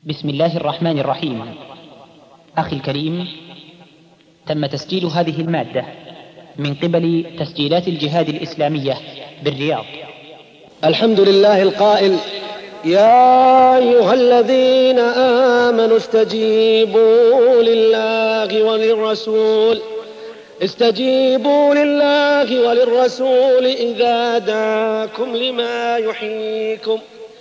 بسم الله الرحمن الرحيم. أخي الكريم، تم تسجيل هذه المادة من قبل تسجيلات الجهاد الإسلامية بالرياض. الحمد لله القائل: يا أيها الذين آمنوا استجيبوا لله وللرسول إذا دعاكم لما يحييكم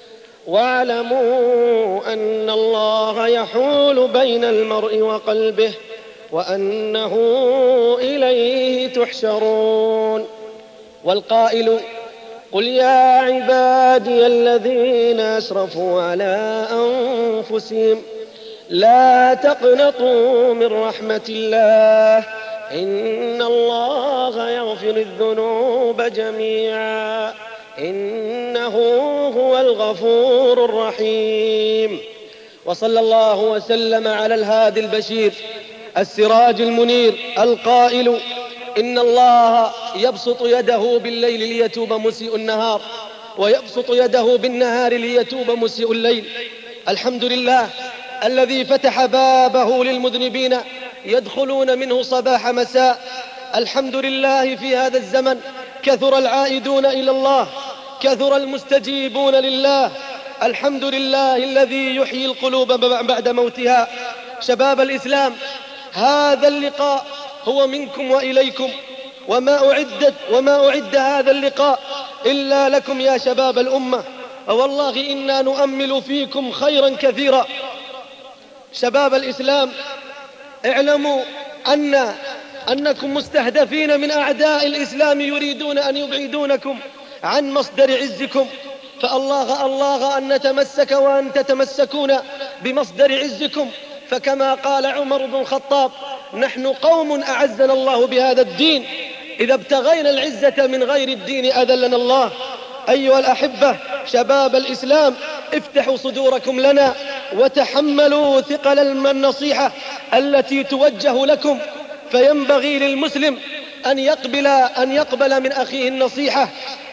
واعلموا أن الله يحول بين المرء وقلبه وأنه إليه تحشرون. والقائل: قل يا عبادي الذين أسرفوا على أنفسهم لا تقنطوا من رحمة الله إن الله يغفر الذنوب جميعا إنه هو الغفور الرحيم. وصلى الله وسلم على الهادي البشير السراج المنير القائل: إن الله يبسط يده بالليل ليتوب مسيء النهار ويبسط يده بالنهار ليتوب مسيء الليل. الحمد لله الذي فتح بابه للمذنبين يدخلون منه صباح مساء. الحمد لله في هذا الزمن كثر العائدون إلى الله، كثر المستجيبون لله. الحمد لله الذي يحيي القلوب بعد موتها. شباب الإسلام، هذا اللقاء هو منكم وإليكم، وما أعد هذا اللقاء إلا لكم يا شباب الأمة، والله إنا نؤمل فيكم خيرا كثيرا. شباب الإسلام، اعلموا أنكم مستهدفين من أعداء الإسلام يريدون أن يبعدونكم عن مصدر عزكم، فالله أن نتمسك وأن تتمسكون بمصدر عزكم. فكما قال عمر بن الخطاب: نحن قوم أعزنا الله بهذا الدين، إذا ابتغينا العزة من غير الدين أذلنا الله. أيها الأحبة شباب الإسلام، افتحوا صدوركم لنا وتحملوا ثقل النصيحة التي توجه لكم، فينبغي للمسلم أن يقبل من أخيه النصيحة.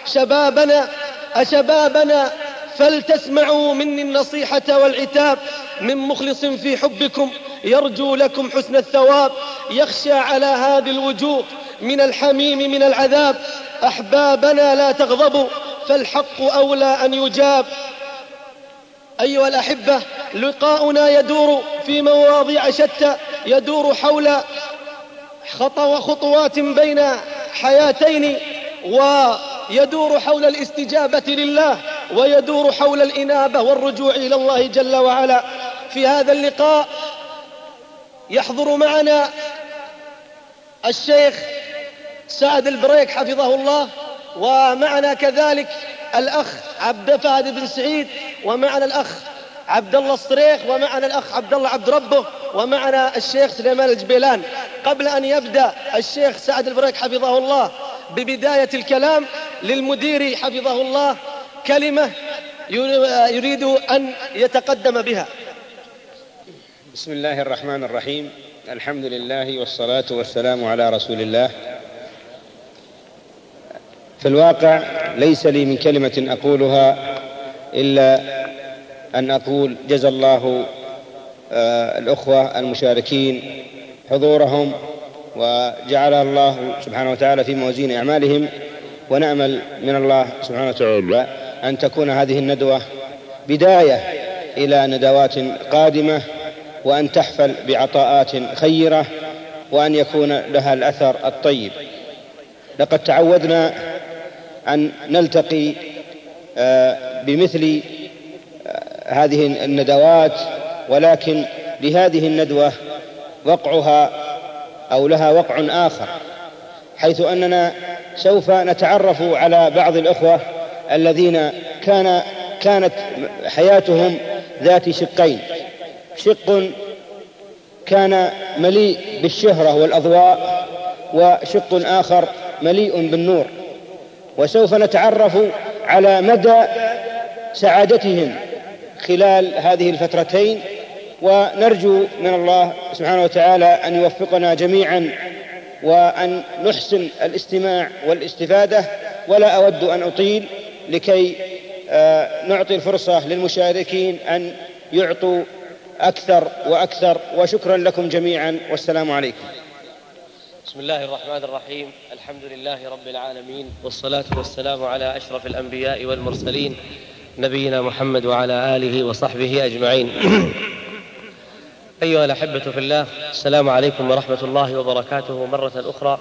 أشبابنا فلتسمعوا مني النصيحة والعتاب من مخلص في حبكم يرجو لكم حسن الثواب، يخشى على هذه الوجوه من الحميم من العذاب. أحبابنا لا تغضبوا فالحق أولى أن يجاب. أيها الأحبة، لقاؤنا يدور في مواضيع شتى، يدور حول خطوات بين حياتين، ويدور حول الاستجابة لله، ويدور حول الإنابة والرجوع إلى الله جل وعلا. في هذا اللقاء يحضر معنا الشيخ سعد البريك حفظه الله، ومعنا كذلك الأخ عبد فهد بن سعيد، ومعنا الأخ عبد الله الصريخ، ومعنا الأخ عبد الله عبد ربه، ومعنا الشيخ سليمان الجبيلان. قبل أن يبدأ الشيخ سعد البريك حفظه الله ببداية الكلام، للمدير حفظه الله كلمة يريد أن يتقدم بها. بسم الله الرحمن الرحيم. الحمد لله والصلاة والسلام على رسول الله. في الواقع ليس لي من كلمة أقولها إلا أن أقول جزا الله الأخوة المشاركين حضورهم، وجعل الله سبحانه وتعالى في موازين أعمالهم، ونأمل من الله سبحانه وتعالى أن تكون هذه الندوة بداية إلى ندوات قادمة، وأن تحفل بعطاءات خيرة، وأن يكون لها الأثر الطيب. لقد تعودنا أن نلتقي بمثل هذه الندوات، ولكن لهذه الندوة وقعها أو لها وقع آخر، حيث أننا سوف نتعرف على بعض الأخوة الذين كانت حياتهم ذات شقين: شق كان مليء بالشهرة والأضواء، وشق آخر مليء بالنور. وسوف نتعرف على مدى سعادتهم خلال هذه الفترتين، ونرجو من الله سبحانه وتعالى أن يوفقنا جميعا وأن نحسن الاستماع والاستفادة. ولا أود أن أطيل لكي نعطي الفرصة للمشاركين أن يعطوا أكثر وأكثر. وشكرا لكم جميعا، والسلام عليكم. بسم الله الرحمن الرحيم. الحمد لله رب العالمين، والصلاة والسلام على أشرف الأنبياء والمرسلين نبينا محمد وعلى آله وصحبه أجمعين. أيها الأحبة في الله، السلام عليكم ورحمة الله وبركاته مرة أخرى.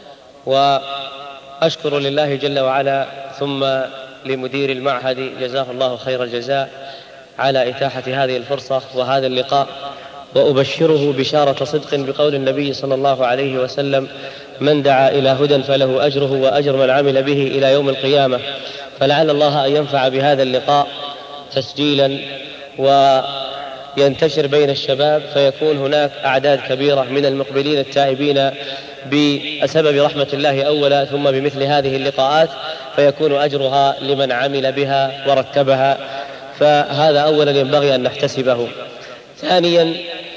وأشكر لله جل وعلا ثم لمدير المعهد جزاه الله خير الجزاء على إتاحة هذه الفرصة وهذا اللقاء، وأبشره بشارة صدق بقول النبي صلى الله عليه وسلم: من دعا إلى هدى فله أجره وأجر من عمل به إلى يوم القيامة. فلعل الله أن ينفع بهذا اللقاء تسجيلا وينتشر بين الشباب، فيكون هناك أعداد كبيرة من المقبلين التائبين بسبب رحمة الله أولا، ثم بمثل هذه اللقاءات فيكون أجرها لمن عمل بها ورتبها. فهذا أولا ينبغي أن نحتسبه. ثانيا،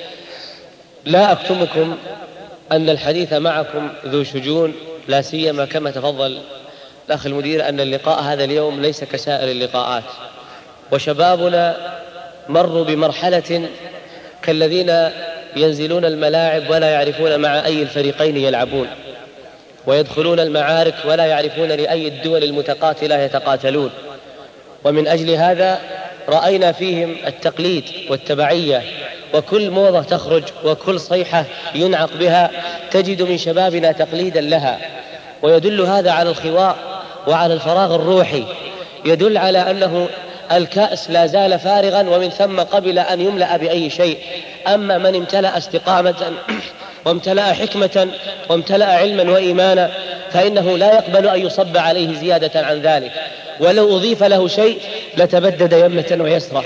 لا أكتمكم أن الحديث معكم ذو شجون، لا سيما كما تفضل الأخ المدير أن اللقاء هذا اليوم ليس كسائر اللقاءات، وشبابنا مروا بمرحلة كالذين ينزلون الملاعب ولا يعرفون مع أي الفريقين يلعبون، ويدخلون المعارك ولا يعرفون لأي الدول المتقاتلة يتقاتلون. ومن أجل هذا رأينا فيهم التقليد والتبعية، وكل موضة تخرج وكل صيحة ينعق بها تجد من شبابنا تقليدا لها، ويدل هذا على الخواء وعلى الفراغ الروحي، يدل على أنه الكأس لا زال فارغا، ومن ثم قبل أن يملأ بأي شيء. أما من امتلأ استقامة وامتلأ حكمة وامتلأ علما وإيمانا فإنه لا يقبل أن يصب عليه زيادة عن ذلك، ولو أضيف له شيء لتبدد يمنة ويسرى.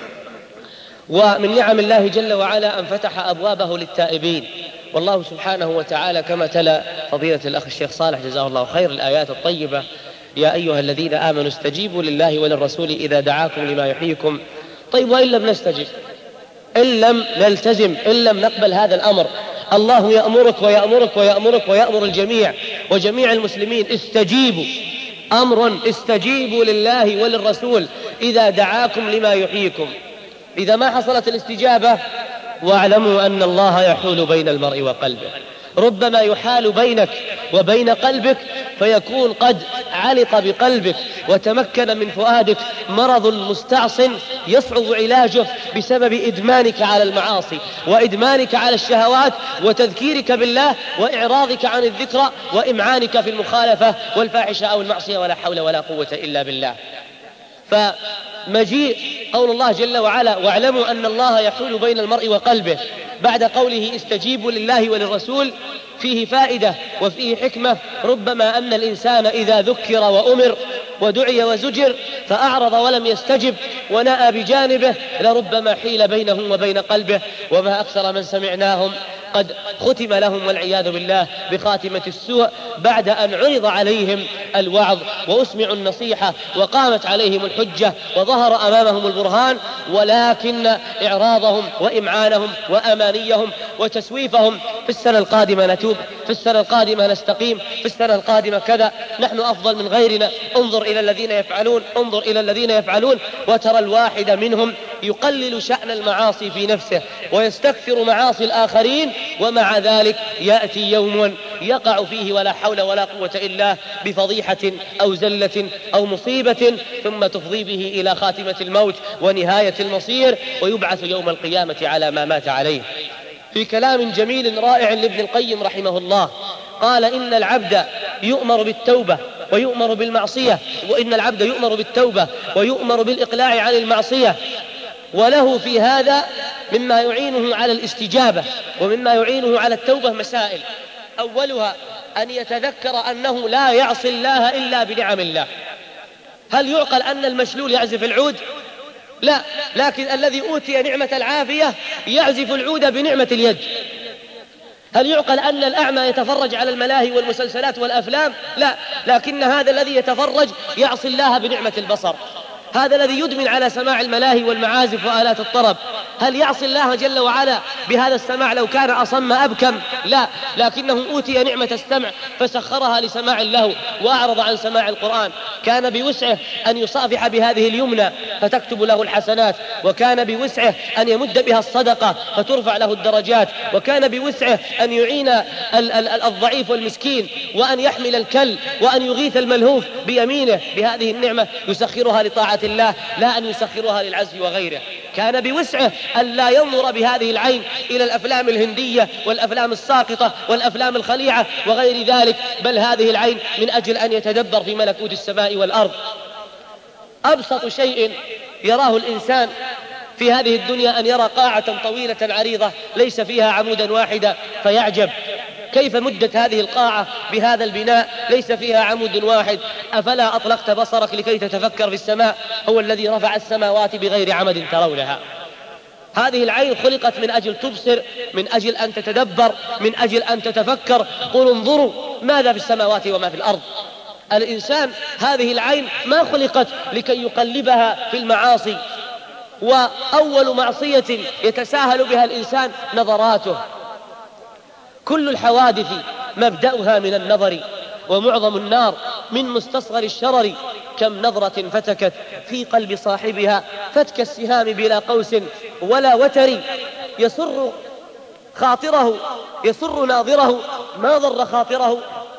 ومن نعم الله جل وعلا أن فتح أبوابه للتائبين، والله سبحانه وتعالى كما تلا فضيلة الأخ الشيخ صالح جزاه الله خير الآيات الطيبة: يا أيها الذين آمنوا استجيبوا لله وللرسول إذا دعاكم لما يحييكم. طيب، وإن لم نستجب، إن لم نلتزم، إن لم نقبل هذا الأمر، الله يأمرك ويأمرك ويأمرك ويأمر الجميع وجميع المسلمين: استجيبوا، أمر استجيبوا لله وللرسول إذا دعاكم لما يحييكم. إذا ما حصلت الاستجابة واعلموا أن الله يحول بين المرء وقلبه. ربما يحال بينك وبين قلبك فيكون قد علق بقلبك وتمكن من فؤادك مرض مستعصٍ يصعب علاجه بسبب إدمانك على المعاصي وإدمانك على الشهوات وتذكيرك بالله وإعراضك عن الذكرى وإمعانك في المخالفة والفاحشة أو المعصية، ولا حول ولا قوة إلا بالله. فمجيء قول الله جل وعلا: واعلموا أن الله يحول بين المرء وقلبه، بعد قوله استجيبوا لله وللرسول، فيه فائدة وفيه حكمة. ربما أن الإنسان إذا ذكر وأمر ودعي وزجر فأعرض ولم يستجب ونأى بجانبه لربما حيل بينه وبين قلبه. وما أكثر من سمعناهم قد ختم لهم والعياذ بالله بخاتمة السوء بعد أن عرض عليهم الوعظ وأسمعوا النصيحة وقامت عليهم الحجة وظهر أمامهم البرهان، ولكن إعراضهم وإمعانهم وأمانيهم وتسويفهم: في السنة القادمة نتوب، في السنة القادمة نستقيم، في السنة القادمة كذا، نحن أفضل من غيرنا، انظر إلى الذين يفعلون، انظر إلى الذين يفعلون. وترى الواحد منهم يقلل شأن المعاصي في نفسه ويستكثر معاصي الآخرين، ومع ذلك يأتي يوم يقع فيه ولا حول ولا قوة إلا بفضيحة أو زلة أو مصيبة، ثم تفضي به إلى خاتمة الموت ونهاية المصير، ويبعث يوم القيامة على ما مات عليه. في كلام جميل رائع لابن القيم رحمه الله قال: إن العبد يؤمر بالتوبة ويؤمر بالمعصية، وإن العبد يؤمر بالتوبة ويؤمر بالإقلاع عن المعصية، وله في هذا مما يعينه على الاستجابة ومما يعينه على التوبة مسائل. أولها أن يتذكر أنه لا يعصي الله إلا بنعم الله. هل يعقل أن المشلول يعزف العود؟ لا، لكن الذي أوتي نعمة العافية يعزف العود بنعمة اليد. هل يعقل أن الأعمى يتفرج على الملاهي والمسلسلات والأفلام؟ لا، لكن هذا الذي يتفرج يعصي الله بنعمة البصر. هذا الذي يدمن على سماع الملاهي والمعازف وآلات الطرب هل يعصي الله جل وعلا بهذا السماع لو كان أصم أبكم، لا، لكنه أوتي نعمة السمع فسخرها لسماع اللهو وأعرض عن سماع القرآن. كان بوسعه أن يصافح بهذه اليمنى فتكتب له الحسنات، وكان بوسعه أن يمد بها الصدقة فترفع له الدرجات، وكان بوسعه أن يعين الضعيف والمسكين، وأن يحمل الكل، وأن يغيث الملهوف بيمينه. بهذه النعمة يسخرها لطاعة الله لا أن يسخرها للعزف وغيره. كان بوسعه أن لا ينظر بهذه العين إلى الأفلام الهندية والأفلام الساقطة والأفلام الخليعة وغير ذلك، بل هذه العين من أجل أن يتدبر في ملكوت السماء والأرض. أبسط شيء يراه الإنسان في هذه الدنيا أن يرى قاعة طويلة عريضة ليس فيها عمودا واحدا فيعجب كيف مدت هذه القاعة بهذا البناء ليس فيها عمود واحد. أفلا أطلقت بصرك لكي تتفكر في السماء؟ هو الذي رفع السماوات بغير عمد ترونها. هذه العين خلقت من أجل تبصر، من أجل أن تتدبر، من أجل أن تتفكر. قل انظروا ماذا في السماوات وما في الأرض. الإنسان هذه العين ما خلقت لكي يقلبها في المعاصي، وأول معصية يتساهل بها الإنسان نظراته. كل الحوادث مبدأها من النظر، ومعظم النار من مستصغر الشرر. كم نظرة فتكت في قلب صاحبها فتك السهام بلا قوس ولا وتر. يسر خاطره، يسر ناظره ما ضر خاطره.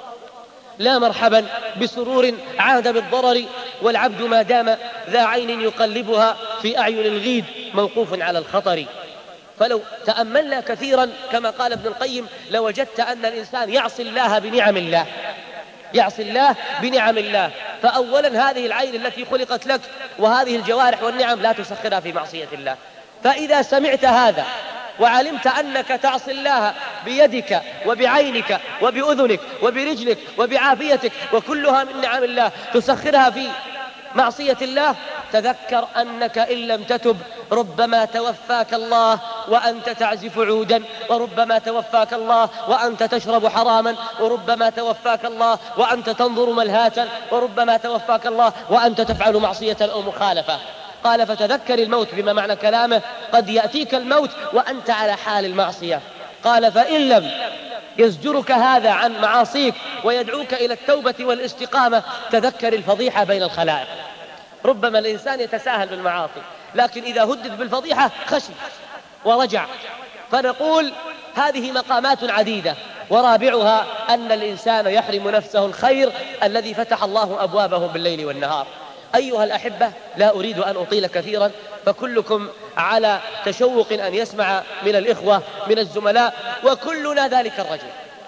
لا مرحبا بسرور عاد بالضرر، والعبد ما دام ذا عين يقلبها في أعين الغيد موقوف على الخطر. فلو تأملنا كثيرا كما قال ابن القيم لوجدت أن الإنسان يعصي الله بنعم الله، يعصي الله بنعم الله. فأولا هذه العين التي خلقت لك وهذه الجوارح والنعم لا تسخرها في معصية الله. فإذا سمعت هذا وعلمت أنك تعصي الله بيدك وبعينك وبأذنك وبرجلك وبعافيتك وكلها من نعم الله تسخرها في معصية الله، تذكر أنك إن لم تتب ربما توفاك الله وأنت تعزف عودا، وربما توفاك الله وأنت تشرب حراما، وربما توفاك الله وأنت تنظر ملهاتا، وربما توفاك الله وأنت تفعل معصية أو مخالفة. قال فتذكر الموت، بما معنى كلامه قد يأتيك الموت وأنت على حال المعصية. قال فإن لم يزجرك هذا عن معاصيك ويدعوك إلى التوبة والاستقامة تذكر الفضيحة بين الخلائق. ربما الإنسان يتساهل بالمعاصي، لكن إذا هدد بالفضيحة خشي ورجع. فنقول هذه مقامات عديدة، ورابعها أن الإنسان يحرم نفسه الخير الذي فتح الله أبوابه بالليل والنهار. أيها الأحبة، لا أريد أن أطيل كثيرا، فكلكم على تشوق أن يسمع من الإخوة من الزملاء، وكلنا ذلك الرجل،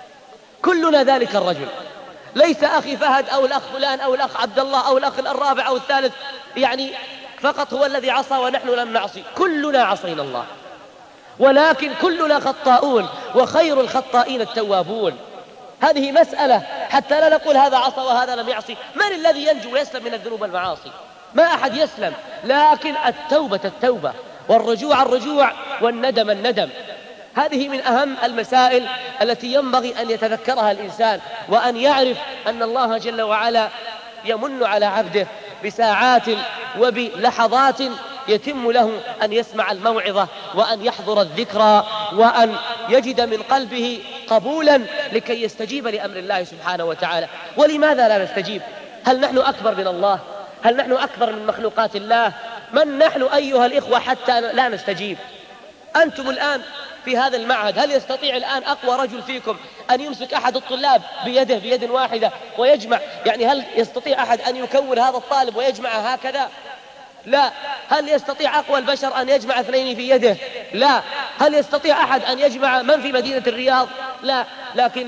كلنا ذلك الرجل. ليس أخي فهد أو الأخ فلان أو الأخ عبد الله أو الأخ الرابع أو الثالث يعني فقط هو الذي عصى ونحن لم نعصي. كلنا عصينا الله، ولكن كلنا خطاؤون، وخير الخطائين التوابون. هذه مسألة حتى لا نقول هذا عصى وهذا لم يعصي. من الذي ينجو ويسلم من الذنوب والمعاصي؟ ما أحد يسلم، لكن التوبة التوبة، والرجوع الرجوع، والندم الندم. هذه من أهم المسائل التي ينبغي أن يتذكرها الإنسان، وأن يعرف أن الله جل وعلا يمن على عبده بساعات وبلحظات يتم له أن يسمع الموعظة وأن يحضر الذكرى وأن يجد من قلبه قبولا لكي يستجيب لأمر الله سبحانه وتعالى. ولماذا لا نستجيب؟ هل نحن أكبر من الله؟ هل نحن أكبر من مخلوقات الله؟ من نحن أيها الإخوة حتى لا نستجيب؟ أنتم الآن في هذا المعهد، هل يستطيع الآن أقوى رجل فيكم أن يمسك أحد الطلاب بيده بيد واحدة ويجمع؟ يعني هل يستطيع أحد أن يكون هذا الطالب ويجمع هكذا؟ لا. هل يستطيع أقوى البشر أن يجمع اثنين في يده؟ لا. هل يستطيع أحد أن يجمع من في مدينة الرياض؟ لا. لكن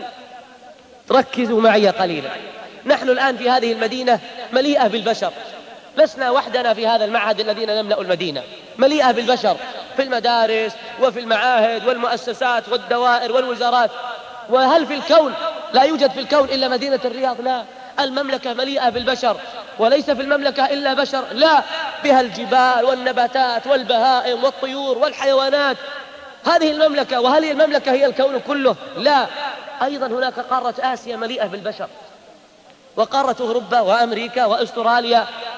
ركزوا معي قليلا، نحن الآن في هذه المدينة مليئة بالبشر، لسنا وحدنا في هذا المعهد الذين نملأ المدينة، مليئة بالبشر في المدارس وفي المعاهد والمؤسسات والدوائر والوزارات. وهل في الكون لا يوجد في الكون إلا مدينة الرياض؟ لا. المملكة مليئة بالبشر، وليس في المملكة إلا بشر، لا، بها الجبال والنباتات والبهائم والطيور والحيوانات. هذه المملكة. وهل المملكة هي الكون كله؟ لا. أيضا هناك قارة آسيا مليئة بالبشر، وقارة أوروبا وأمريكا وأستراليا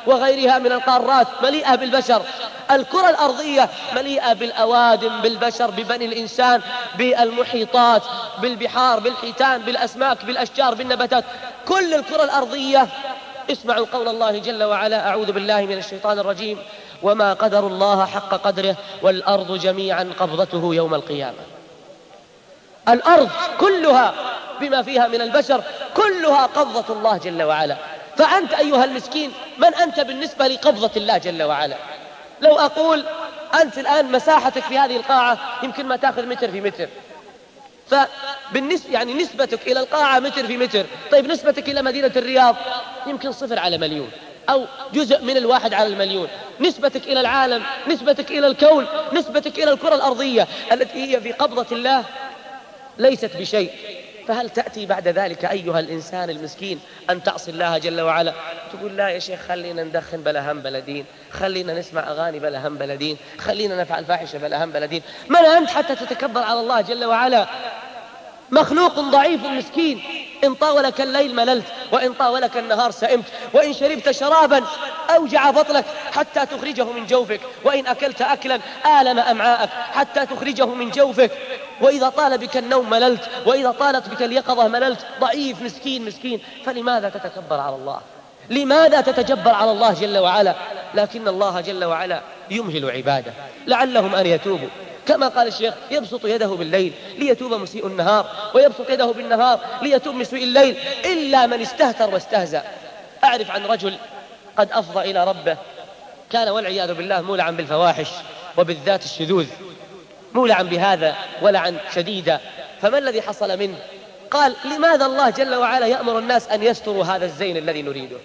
وغيرها من القارات مليئة بالبشر. الكرة الأرضية مليئة بالأوادم، بالبشر، ببني الإنسان، بالمحيطات، بالبحار، بالحيتان، بالأسماك، بالأشجار، بالنباتات. كل الكرة الأرضية. اسمعوا قول الله جل وعلا: أعوذ بالله من الشيطان الرجيم: وما قدر الله حق قدره والأرض جميعا قبضته يوم القيامة. الأرض كلها بما فيها من البشر كلها قبضة الله جل وعلا. فأنت أيها المسكين من أنت بالنسبة لقبضة الله جل وعلا؟ لو أقول أنت الآن مساحتك في هذه القاعة يمكن ما تأخذ متر في متر، فبالنسبة يعني نسبتك إلى القاعة متر في متر. طيب نسبتك إلى مدينة الرياض يمكن 0/1,000,000 أو جزء من 1/1,000,000. نسبتك إلى العالم، نسبتك إلى الكون، نسبتك إلى الكرة الأرضية التي هي في قبضة الله ليست بشيء. فهل تأتي بعد ذلك أيها الإنسان المسكين أن تعصي الله جل وعلا؟ تقول لا يا شيخ خلينا ندخن بلا هم بلا دين، خلينا نسمع أغاني بلا هم بلا دين، خلينا نفعل فاحشة بلا هم بلا دين. من أنت حتى تتكبر على الله جل وعلا؟ مخلوق ضعيف مسكين. إن طاولك الليل مللت، وإن طاولك النهار سئمت، وإن شربت شرابا أوجع بطنك حتى تخرجه من جوفك، وإن أكلت أكلا آلم أمعاءك حتى تخرجه من جوفك، وإذا طال بك النوم مللت، وإذا طالت بك اليقظة مللت. ضعيف مسكين مسكين. فلماذا تتكبر على الله؟ لماذا تتجبر على الله جل وعلا؟ لكن الله جل وعلا يمهل عباده لعلهم أن يتوبوا. كما قال الشيخ: يبسط يده بالليل ليتوب مسيء النهار، ويبسط يده بالنهار ليتوب مسيء الليل، إلا من استهتر واستهزأ. أعرف عن رجل قد أفضى إلى ربه، كان والعياذ بالله مولعا بالفواحش وبالذات الشذوذ، مولعا بهذا ولعا شديدا. فما الذي حصل منه؟ قال: لماذا الله جل وعلا يأمر الناس أن يستروا هذا الزين الذي نريده؟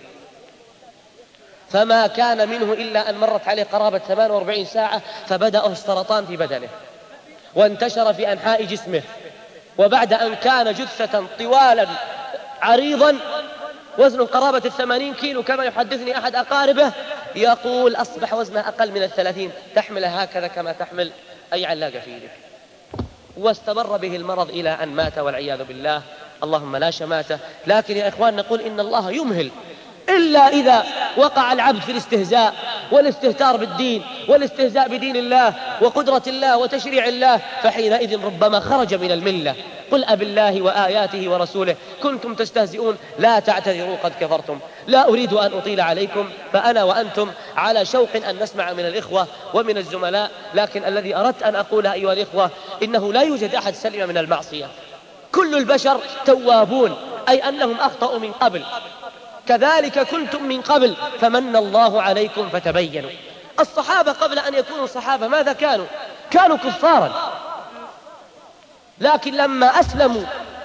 فما كان منه إلا أن مرت عليه قرابة 48 ساعة فبدأ السرطان في بدنه وانتشر في أنحاء جسمه، وبعد أن كان جثة طوالا عريضا وزنه قرابة 80 كيلو كما يحدثني أحد أقاربه، يقول أصبح وزنه أقل من 30، تحمله هكذا كما تحمل أي علاقة في يدك. واستمر به المرض إلى أن مات والعياذ بالله، اللهم لا شماته. لكن يا إخوان نقول إن الله يمهل، إلا إذا وقع العبد في الاستهزاء والاستهتار بالدين والاستهزاء بدين الله وقدرة الله وتشريع الله، فحينئذ ربما خرج من الملة. قل أبالله وآياته ورسوله كنتم تستهزئون لا تعتذروا قد كفرتم. لا أريد أن أطيل عليكم، فأنا وأنتم على شوق أن نسمع من الإخوة ومن الزملاء، لكن الذي أردت أن أقوله أيها الإخوة إنه لا يوجد أحد سلم من المعصية. كل البشر توابون، أي أنهم أخطأوا من قبل، كذلك كنتم من قبل فمن الله عليكم فتبينوا. الصحابة قبل أن يكونوا صحابة ماذا كانوا؟ كانوا كفارا، لكن لما أسلموا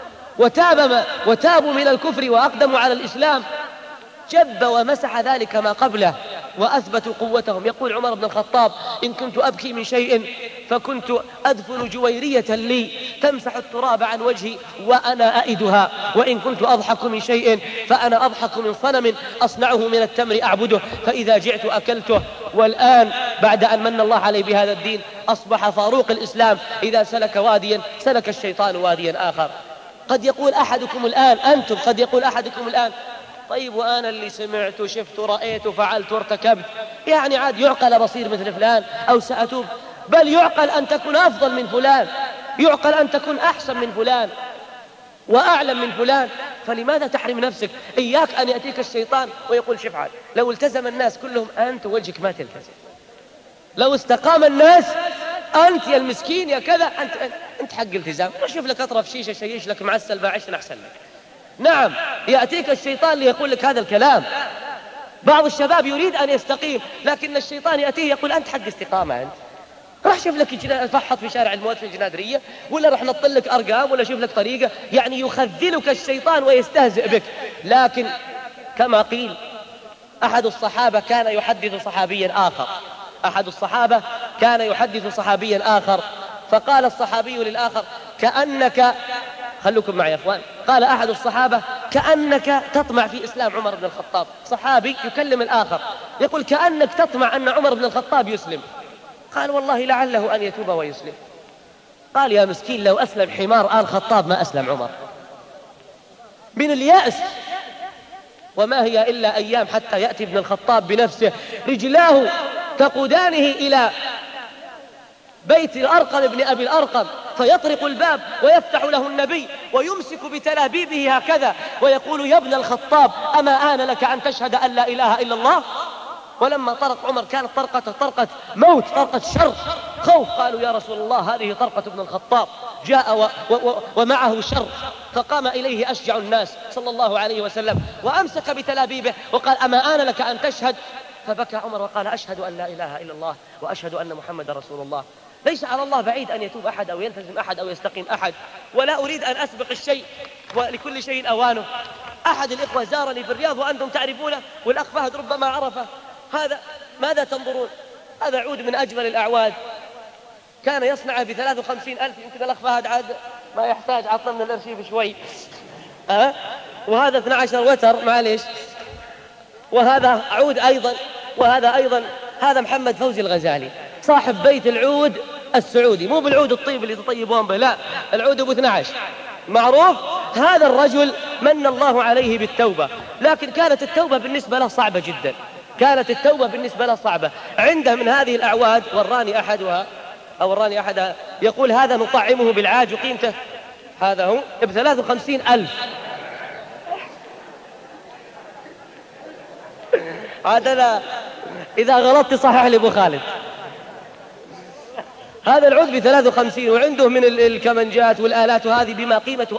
وتابوا من الكفر وأقدموا على الإسلام جب ومسح ذلك ما قبله وأثبتوا قوتهم. يقول عمر بن الخطاب: إن كنت أبكي من شيء فكنت أدفن جويرية لي تمسح التراب عن وجهي وأنا أئدها، وإن كنت أضحك من شيء فأنا أضحك من صنم أصنعه من التمر أعبده فإذا جعت أكلته. والآن بعد أن من الله عليه بهذا الدين أصبح فاروق الإسلام، إذا سلك واديا سلك الشيطان واديا آخر. قد يقول أحدكم الآن، أنتم قد يقول أحدكم الآن: طيب وأنا اللي سمعت وشفت ورأيت وفعلت وارتكبت، يعني عاد يعقل بصير مثل فلان أو سأتوب؟ بل يعقل أن تكون أفضل من فلان، يعقل أن تكون أحسن من فلان وأعلم من فلان. فلماذا تحرم نفسك؟ إياك أن يأتيك الشيطان ويقول شفعل. لو التزم الناس كلهم أنت وجهك ما تلتزم، لو استقام الناس أنت يا المسكين يا كذا أنت حق التزام. شوف لك أطرف شيشة شيش لك معسل باعشن أحسن لك. نعم يأتيك الشيطان ليقول لك هذا الكلام. بعض الشباب يريد أن يستقيم لكن الشيطان يأتيه يقول أنت حق استقامة، أنت راح شوف لك فحط في شارع الموت في الجنادرية، ولا راح نطل لك أرقام، ولا شوف لك طريقة. يعني يخذلك الشيطان ويستهزئ بك. لكن كما قيل أحد الصحابة كان يحدث صحابيا آخر، أحد الصحابة كان يحدث صحابيا آخر، فقال الصحابي للآخر: كأنك، خلوكم معي يا أخوان، قال أحد الصحابة: كأنك تطمع في إسلام عمر بن الخطاب. صحابي يكلم الآخر يقول: كأنك تطمع أن عمر بن الخطاب يسلم. قال: والله لعله أن يتوب ويسلم. قال: يا مسكين لو أسلم حمار آل خطاب ما أسلم عمر. من اليأس وما هي إلا أيام حتى يأتي ابن الخطاب بنفسه، رجلاه تقودانه إلى بيت الأرقم بن أبي الأرقم، فيطرق الباب ويفتح له النبي ويمسك بتلابيبه هكذا ويقول: يا ابن الخطاب، أما آن لك أن تشهد أن لا إله إلا الله؟ ولما طرق عمر كانت طرقة موت، طرقة شر، خوف. قالوا: يا رسول الله، هذه طرقة ابن الخطاب، جاء ومعه شر. فقام إليه أشجع الناس صلى الله عليه وسلم وأمسك بتلابيبه وقال: أما آن لك أن تشهد؟ فبكى عمر وقال: أشهد أن لا إله إلا الله وأشهد أن محمد رسول الله. ليس على الله بعيد أن يتوب أحد أو يلتزم أحد أو يستقيم أحد، ولا أريد أن أسبق الشيء، ولكل شيء أوانه. أحد الإخوة زارني في الرياض وأنتم تعرفونه، والأخ فهد ربما عرفه. هذا ماذا تنظرون؟ هذا عود من أجمل الأعواد، كان يصنع ب53,000. يمكن الأخ فهد عاد ما يحتاج، عطنا من الأرشيف شوي. وهذا 12 وتر، معليش. وهذا عود أيضا، وهذا أيضا. هذا محمد فوزي الغزالي صاحب بيت العود السعودي، مو بالعود الطيب اللي تطيبون به، لا، العود أبو 12 معروف. هذا الرجل من الله عليه بالتوبة، لكن كانت التوبة بالنسبة له صعبة جدا، كانت التوبة بالنسبة له صعبة. عنده من هذه الأعواد، وراني أحدها يقول: هذا نطعمه بالعاج وقيمته، هذا هو ب53,000. هذا إذا غلطت صحح لي أبو خالد. هذا العود ب53، وعنده من الكمنجات والآلات وهذه بما قيمته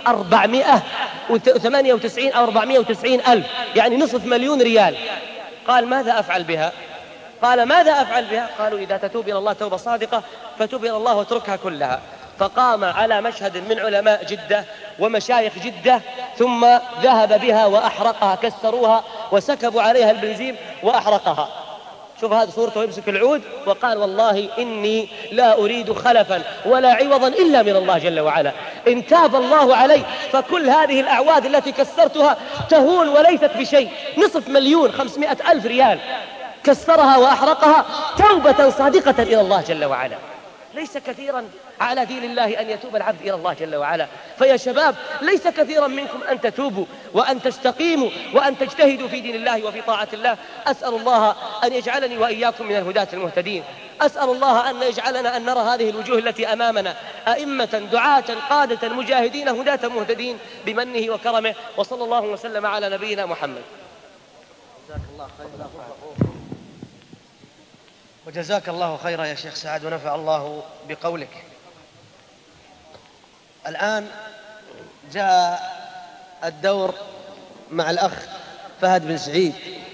498 أو 490,000، يعني نصف مليون ريال. قال: ماذا أفعل بها؟ قال: ماذا أفعل بها؟ قالوا: إذا تتوب إلى الله توبة صادقة فتوب إلى الله واتركها كلها. فقام على مشهد من علماء جدة ومشايخ جدة، ثم ذهب بها وأحرقها، كسروها وسكبوا عليها البنزين وأحرقها. شوف هذه صورته يمسك العود وقال: والله إني لا أريد خلفا ولا عوضا إلا من الله جل وعلا، إن تاب الله علي فكل هذه الأعواد التي كسرتها تهون وليست بشيء. نصف مليون 500,000 ريال كسرها وأحرقها توبة صادقة إلى الله جل وعلا. ليس كثيرا على دين الله أن يتوب العبد إلى الله جل وعلا. فيا شباب، ليس كثيرا منكم أن تتوبوا وأن تستقيموا وأن تجتهدوا في دين الله وفي طاعة الله. أسأل الله أن يجعلني وإياكم من الهداة المهتدين. أسأل الله أن يجعلنا أن نرى هذه الوجوه التي أمامنا أئمة دعاة قادة مجاهدين هداة مهتدين بمنه وكرمه. وصلى الله وسلم على نبينا محمد. جزاك الله خيرا. وجزاك الله خيرا يا شيخ سعد، ونفع الله بقولك. الآن جاء الدور مع الأخ فهد بن سعيد،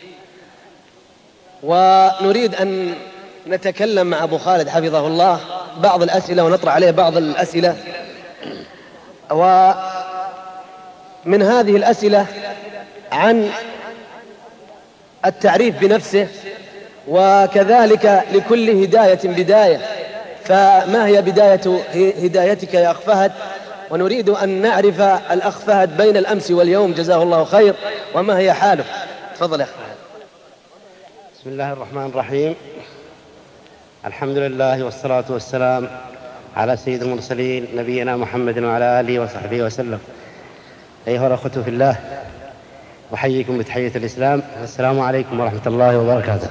ونريد أن نتكلم مع أبو خالد حفظه الله بعض الأسئلة ونطرح عليه بعض الأسئلة. ومن هذه الأسئلة عن التعريف بنفسه، وكذلك لكل هداية بداية، فما هي بداية هدايتك يا أخ فهد؟ ونريد أن نعرف الأخ فهد بين الأمس واليوم جزاه الله خير، وما هي حاله. تفضل يا أخ فهد. بسم الله الرحمن الرحيم. الحمد لله والصلاة والسلام على سيد المرسلين نبينا محمد وعلى آله وصحبه وسلم. أيها الأخوة في الله، أحييكم بتحية الإسلام، السلام عليكم ورحمة الله وبركاته.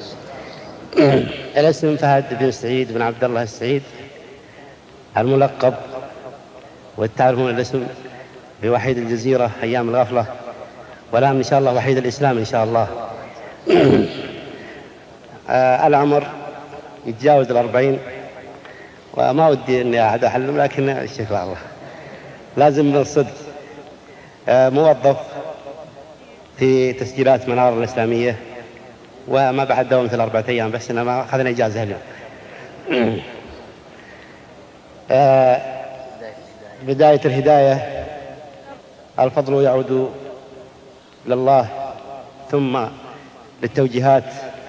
الاسم فهد بن سعيد بن عبد الله السعيد الملقب، وتعرفون الاسم بوحيد الجزيرة أيام الغفلة، والآن إن شاء الله وحيد الإسلام إن شاء الله. العمر يتجاوز 40، وما ودي أني أحد أحلم، لكن الشكر الله لازم من الصدق. موظف في تسجيلات منار الإسلامية، وما بعد دوام مثل 4 أيام، بس إنما ما أخذنا إجازة اليوم. بداية الهداية الفضل يعود لله، ثم للتوجيهات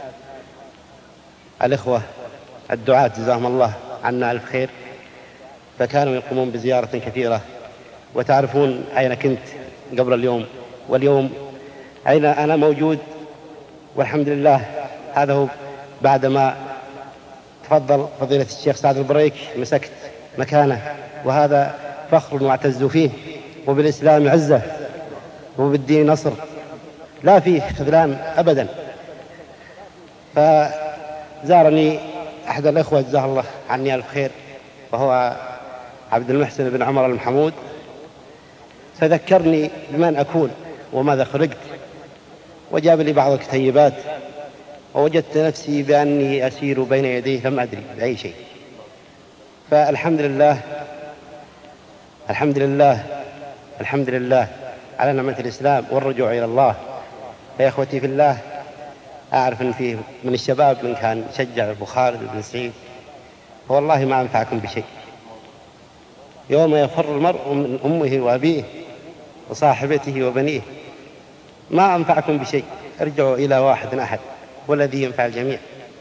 الإخوة الدعاة جزاهم الله عنا ألف خير، فكانوا يقومون بزيارة كثيرة. وتعرفون أين كنت قبل اليوم، واليوم أين أنا موجود، والحمد لله. هذا هو بعدما تفضل فضيلة الشيخ سعد البريك مسكت مكانه، وهذا فخر واعتز فيه، وبالإسلام عزة، وبالدين نصر. لا فيه خذلان أبدا. فزارني أحد الأخوة جزاه الله عني ألف خير، وهو عبد المحسن بن عمر المحمود، فذكرني بمن أكون وماذا خلقت، وجاب لي بعض الكتيبات، ووجدت نفسي بأني أسير بين يديه لم أدري بأي شيء. فالحمد لله الحمد لله الحمد لله على نعمة الإسلام والرجوع إلى الله. يا إخوتي في الله، أعرف أن فيه من الشباب من كان شجع أبو خالد بن سعيد، فوالله ما أنفعكم بشيء. يوم يفر المرء من أمه وأبيه وصاحبته وبنيه ما أنفعكم بشيء، ارجعوا إلى واحد أحد والذي ينفع الجميع.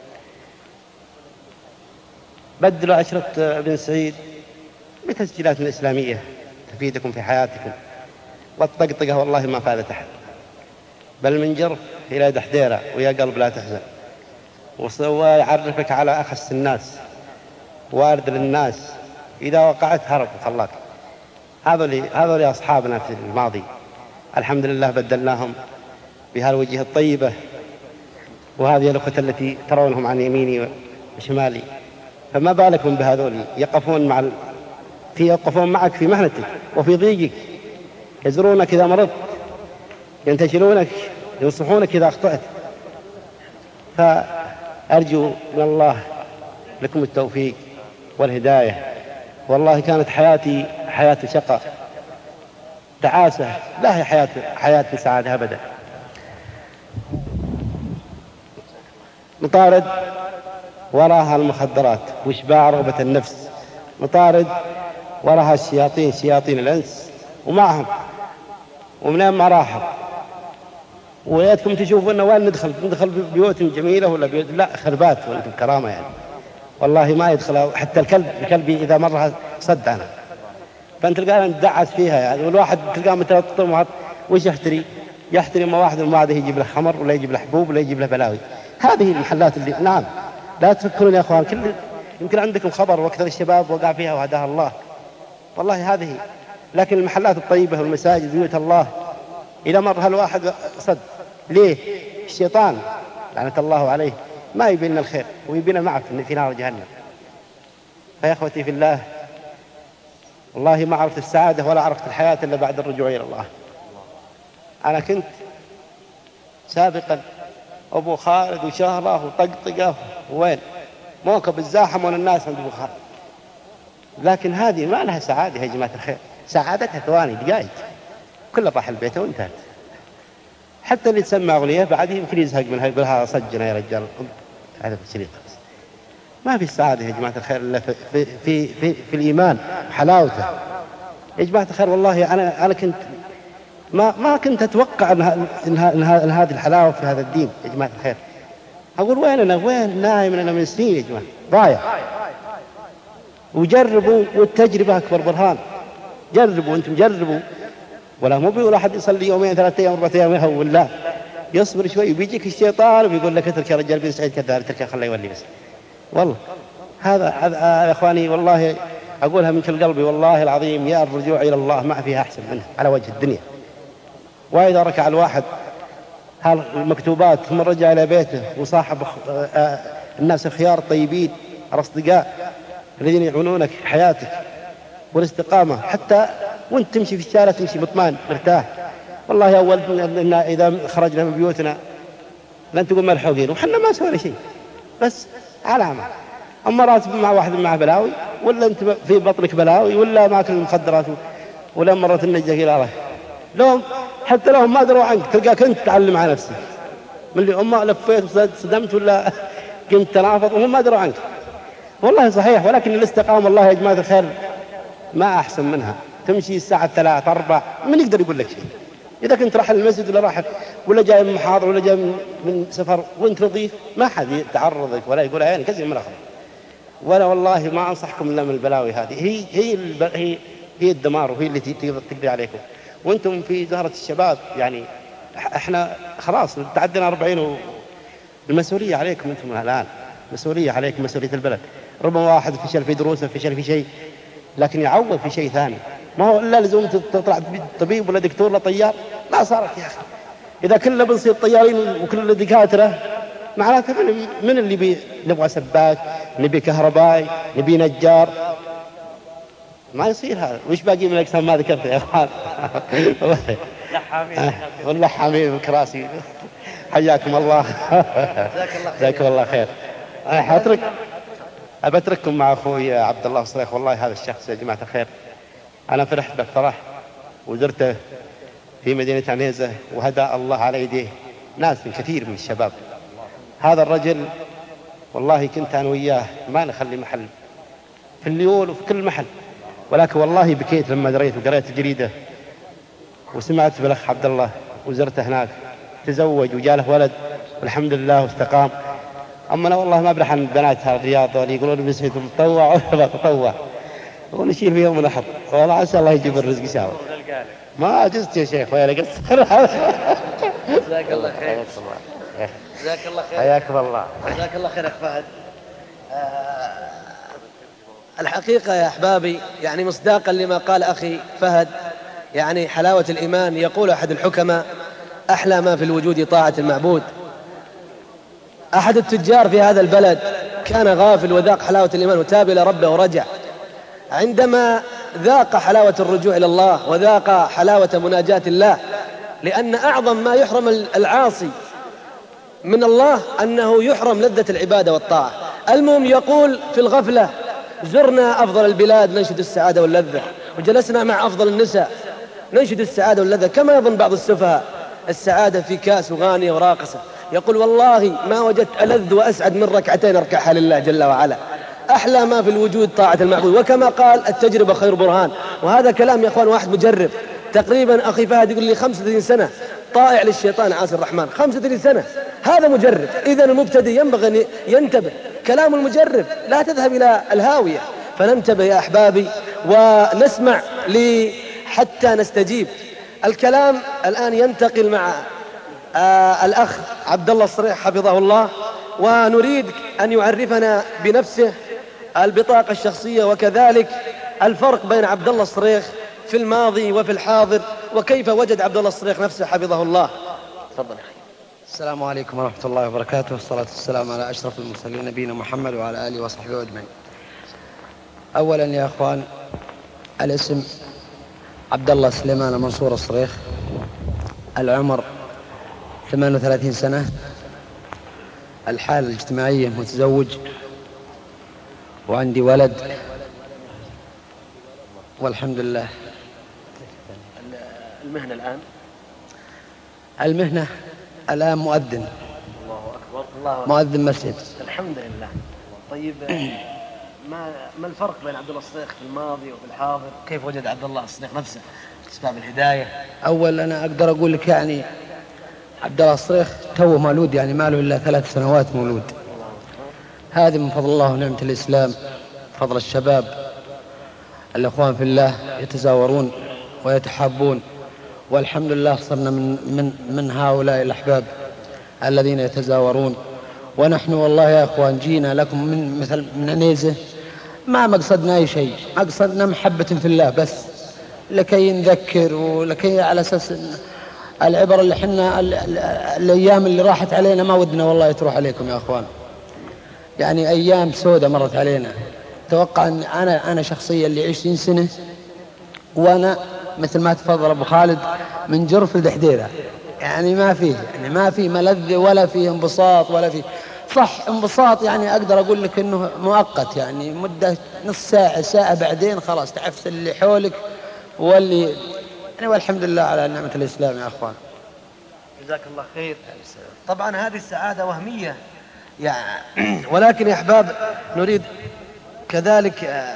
بدلوا عشرة ابن سعيد بتسجيلات إسلامية تفيدكم في حياتكم، والطقطقة والله ما فادت أحد، بل من جرف إلى دحديرة ويا قلب لا تحزن، ويعرفك على أخس الناس وأرذل الناس، إذا وقعت هرب وخلاك. هذول أصحابنا في الماضي، الحمد لله بدلناهم بهالوجه الطيبة، وهذه الأخوة التي ترونهم عن يميني وشمالي. فما بالكم بهذول يقفون معك في مهنتك وفي ضيقك، يزورونك إذا مرضت، ينتشلونك، ينصحونك إذا أخطأت. فأرجو من الله لكم التوفيق والهداية. والله كانت حياتي حياة شقاء تعاسة، لا هي حياة سعادة أبدا. مطارد وراها المخدرات وإشباع رغبة النفس، مطارد وراها الشياطين، شياطين الأنس ومعهم، ومنين ما راحوا. وياتكم تشوفون وين ندخل بيوت جميلة ولا بيوت لا خربات وانتم كرامة يعني، والله ما يدخل حتى الكلب إذا مرها صد عنها. فأنت تلقى ندعس فيها يعني، والواحد تلقى متلطم وش يحترم واحد المعاده يجيب له خمر ولا يجيب له حبوب ولا يجيب له بلاوي. هذه المحلات اللي نعم لا تفكرون يا أخوان، يمكن عندكم خبر وأكثر الشباب وقع فيها وهداها الله، والله هذه. لكن المحلات الطيبة والمساجد بيوت الله إذا مر هالواحد صد ليه؟ الشيطان لعنة الله عليه ما يبينا الخير ويبينا معه في نار جهنم. فيا أخوتي في الله، والله ما عرفت السعادة ولا عرفت الحياة إلا بعد الرجوع إلى الله. أنا كنت سابقا أبو خالد وشهرة وطقطقة وين موكب الزاحم ولا الناس عند أبو خالد، لكن هذه ما لها سعادة يا جماعة الخير، سعادتها ثواني دقائق كله راح البيت وانتهت. حتى اللي تسمى أغنية بعد يمكن يزهق منها يقول هذا صجنا يا رجال، هذا في الشريط. ما في السعادة يا جماعة الخير إلا في الإيمان حلاوته. يا جماعة الخير والله أنا كنت ما كنت أتوقع إن هذه الحلاوة في هذا الدين يا جماعة الخير. أقول وين نايم أنا من سنين يا جماعة ضايع. وجربوا والتجربة أكبر برهان، جربوا أنتم جربوا، ولا مو بيقول أحد يصلي يومين 3 أيام 4 أيام يهون، لا يصبر شوي وبيجيك الشيطان وبيقول لك اترك يا رجال بن سعيد كذاب، اترك خليه يولي بس. والله هذا يا إخواني والله أقولها من كل قلبي، والله العظيم يا الرجوع إلى الله ما فيها أحسن منه على وجه الدنيا. وإذا ركع الواحد هالمكتوبات ثم رجع إلى بيته وصاحب الناس الخيار الطيبين الأصدقاء الذين يعونونك في حياتك والاستقامة، حتى وانت تمشي في الشارع تمشي مطمئن مرتاح. والله يا أول إذا خرجنا من بيوتنا لن تقول ملحوقين وحنا ما سوينا شيء، بس علامة. أما راتب مع واحد مع بلاوي، ولا أنت في بطنك بلاوي، ولا ماكل المخدرات، ولا مرت النجة إلى الله لهم، حتى لهم ما دروا عنك تلقاك أنت تعلم على نفسك من اللي أمه لفيت صدمت ولا قمت تنافض وهم ما دروا عنك. والله صحيح، ولكن الاستقامة والله يا جماعة الخير ما أحسن منها. تمشي الساعة 3 4 من يقدر يقول لك شيء؟ إذا كنت راح المسجد ولا راح ولا جاي من محاضرة ولا جاي من سفر وانت نظيف ما حد يتعرضك ولا يقول عيني كذا من الأخر. ولا والله ما أنصحكم إلا من البلاوي هذه، هي الدمار، وهي اللي تقضي عليكم وانتم في زهرة الشباب. يعني احنا خلاص تعدنا 40 المسؤولية عليكم انتم الآن، مسؤولية عليكم، مسؤولية البلد. ربما واحد فشل في دروسه، فشل في شيء، لكن يعوض في شيء ثاني. ما هو إلا لزوم تطلع طبيب ولا دكتور ولا طيار، ما صارت يا أخي. إذا كلنا بنصير طيارين وكلنا دكاترة معناته من اللي نبغى سباك، نبي كهربائي، نبي نجار، ما يصير هذا. وش باقي من الأقسام ما ذكرت يا أخوان؟ واللحامين والكراسي. حياكم الله. جزاكم الله خير. أنا أترككم مع أخوي عبد الله الصريخ. والله هذا الشخص يا جماعة الخير أنا فرحت بالفرح وزرته في مدينة عنيزة، وهدى الله على يديه ناس من كثير من الشباب. هذا الرجل والله كنت أنا وياه ما نخلي محل في الليول وفي كل محل، ولكن والله بكيت لما دريت وقريت الجريدة وسمعت بالأخ عبد الله وزرته هناك، تزوج وجاله ولد والحمد لله واستقام. أما أنا والله ما أبرح عن بنات الرياض اللي يقولون بس تطوع ولا تطوع ونشيل في يوم الأحد. والله عسى الله يجيب الرزق إن شاء الله. ما عجزت يا شيخ ويا قصر. جزاك الله خير. جزاك الله خير. حياكم الله. جزاك الله خير أخ فهد. الحقيقة يا أحبابي يعني مصداقا لما قال أخي فهد، يعني حلاوة الإيمان. يقول أحد الحكماء: أحلى ما في الوجود طاعة المعبود. أحد التجار في هذا البلد كان غافل وذاق حلاوة الإيمان وتاب إلى ربه ورجع. عندما ذاق حلاوة الرجوع إلى الله وذاق حلاوة مناجاة الله، لأن أعظم ما يحرم العاصي من الله أنه يحرم لذة العبادة والطاعة. المهم يقول في الغفلة: زرنا أفضل البلاد ننشد السعادة واللذة، وجلسنا مع أفضل النساء ننشد السعادة واللذة، كما يظن بعض السفهاء السعادة في كاس وغانية وراقصة. يقول: والله ما وجدت ألذ وأسعد من ركعتين أركعها لله جل وعلا. أحلى ما في الوجود طاعة المعبود، وكما قال: التجربة خير برهان. وهذا كلام يا أخوان واحد مجرب. تقريبا أخي فهد يقول لي 35 سنة طائع للشيطان عاصي الرحمن. 35 سنة، هذا مجرب. إذن المبتدئ ينبغي أن ينتبه، كلام المجرب لا تذهب إلى الهاوية. فننتبه يا أحبابي ونسمع حتى نستجيب. الكلام الآن ينتقل مع الأخ عبد الله الصريخ حفظه الله، ونريد أن يعرفنا بنفسه البطاقة الشخصية، وكذلك الفرق بين عبد الله الصريخ في الماضي وفي الحاضر، وكيف وجد عبد الله الصريخ نفسه حفظه الله. تفضل. السلام عليكم ورحمة الله وبركاته، والصلاة والسلام على أشرف المرسلين نبينا محمد وعلى آله وصحبه أجمعين. أولا يا أخوان، الاسم عبد الله سليمان منصور الصريخ، العمر 38 سنة، الحالة الاجتماعية متزوج وعندي ولد والحمد لله. المهنة الآن؟ المهنة الآن مؤذن. الله أكبر. الله مؤذن مسجد. الحمد لله. طيب ما الفرق بين عبد الله الصريخ في الماضي وفي الحاضر؟ كيف وجد عبد الله الصريخ نفسه أسباب الهداية؟ أول أنا أقدر أقول لك يعني عبد الله الصريخ توه مولود، يعني ما له إلا 3 سنوات مولود. هذه من فضل الله ونعمة الإسلام، فضل الشباب الأخوان في الله يتزاورون ويتحابون، والحمد لله صرنا من هؤلاء الأحباب الذين يتزاورون. ونحن والله يا أخوان جينا لكم من عنيزة، ما مقصدنا أي شيء، مقصدنا محبة في الله بس، لكي نذكر ولكي على أساس العبر اللي حنا الأيام اللي راحت علينا ما ودنا والله تروح عليكم يا أخوان. يعني أيام سودة مرت علينا. توقع أن أنا شخصيا اللي 20 سنة وأنا مثل ما تفضل أبو خالد من جرف لدحديرة، يعني ما فيه ملذة ولا فيه انبساط ولا فيه صح انبساط. يعني أقدر أقول لك إنه مؤقت، يعني مدة نص ساعة ساعة بعدين خلاص تعفس اللي حولك واللي يعني. والحمد لله على نعمة الإسلام يا أخوان. جزاك الله خير. طبعا هذه السعادة وهمية يعني، ولكن يا أحباب نريد كذلك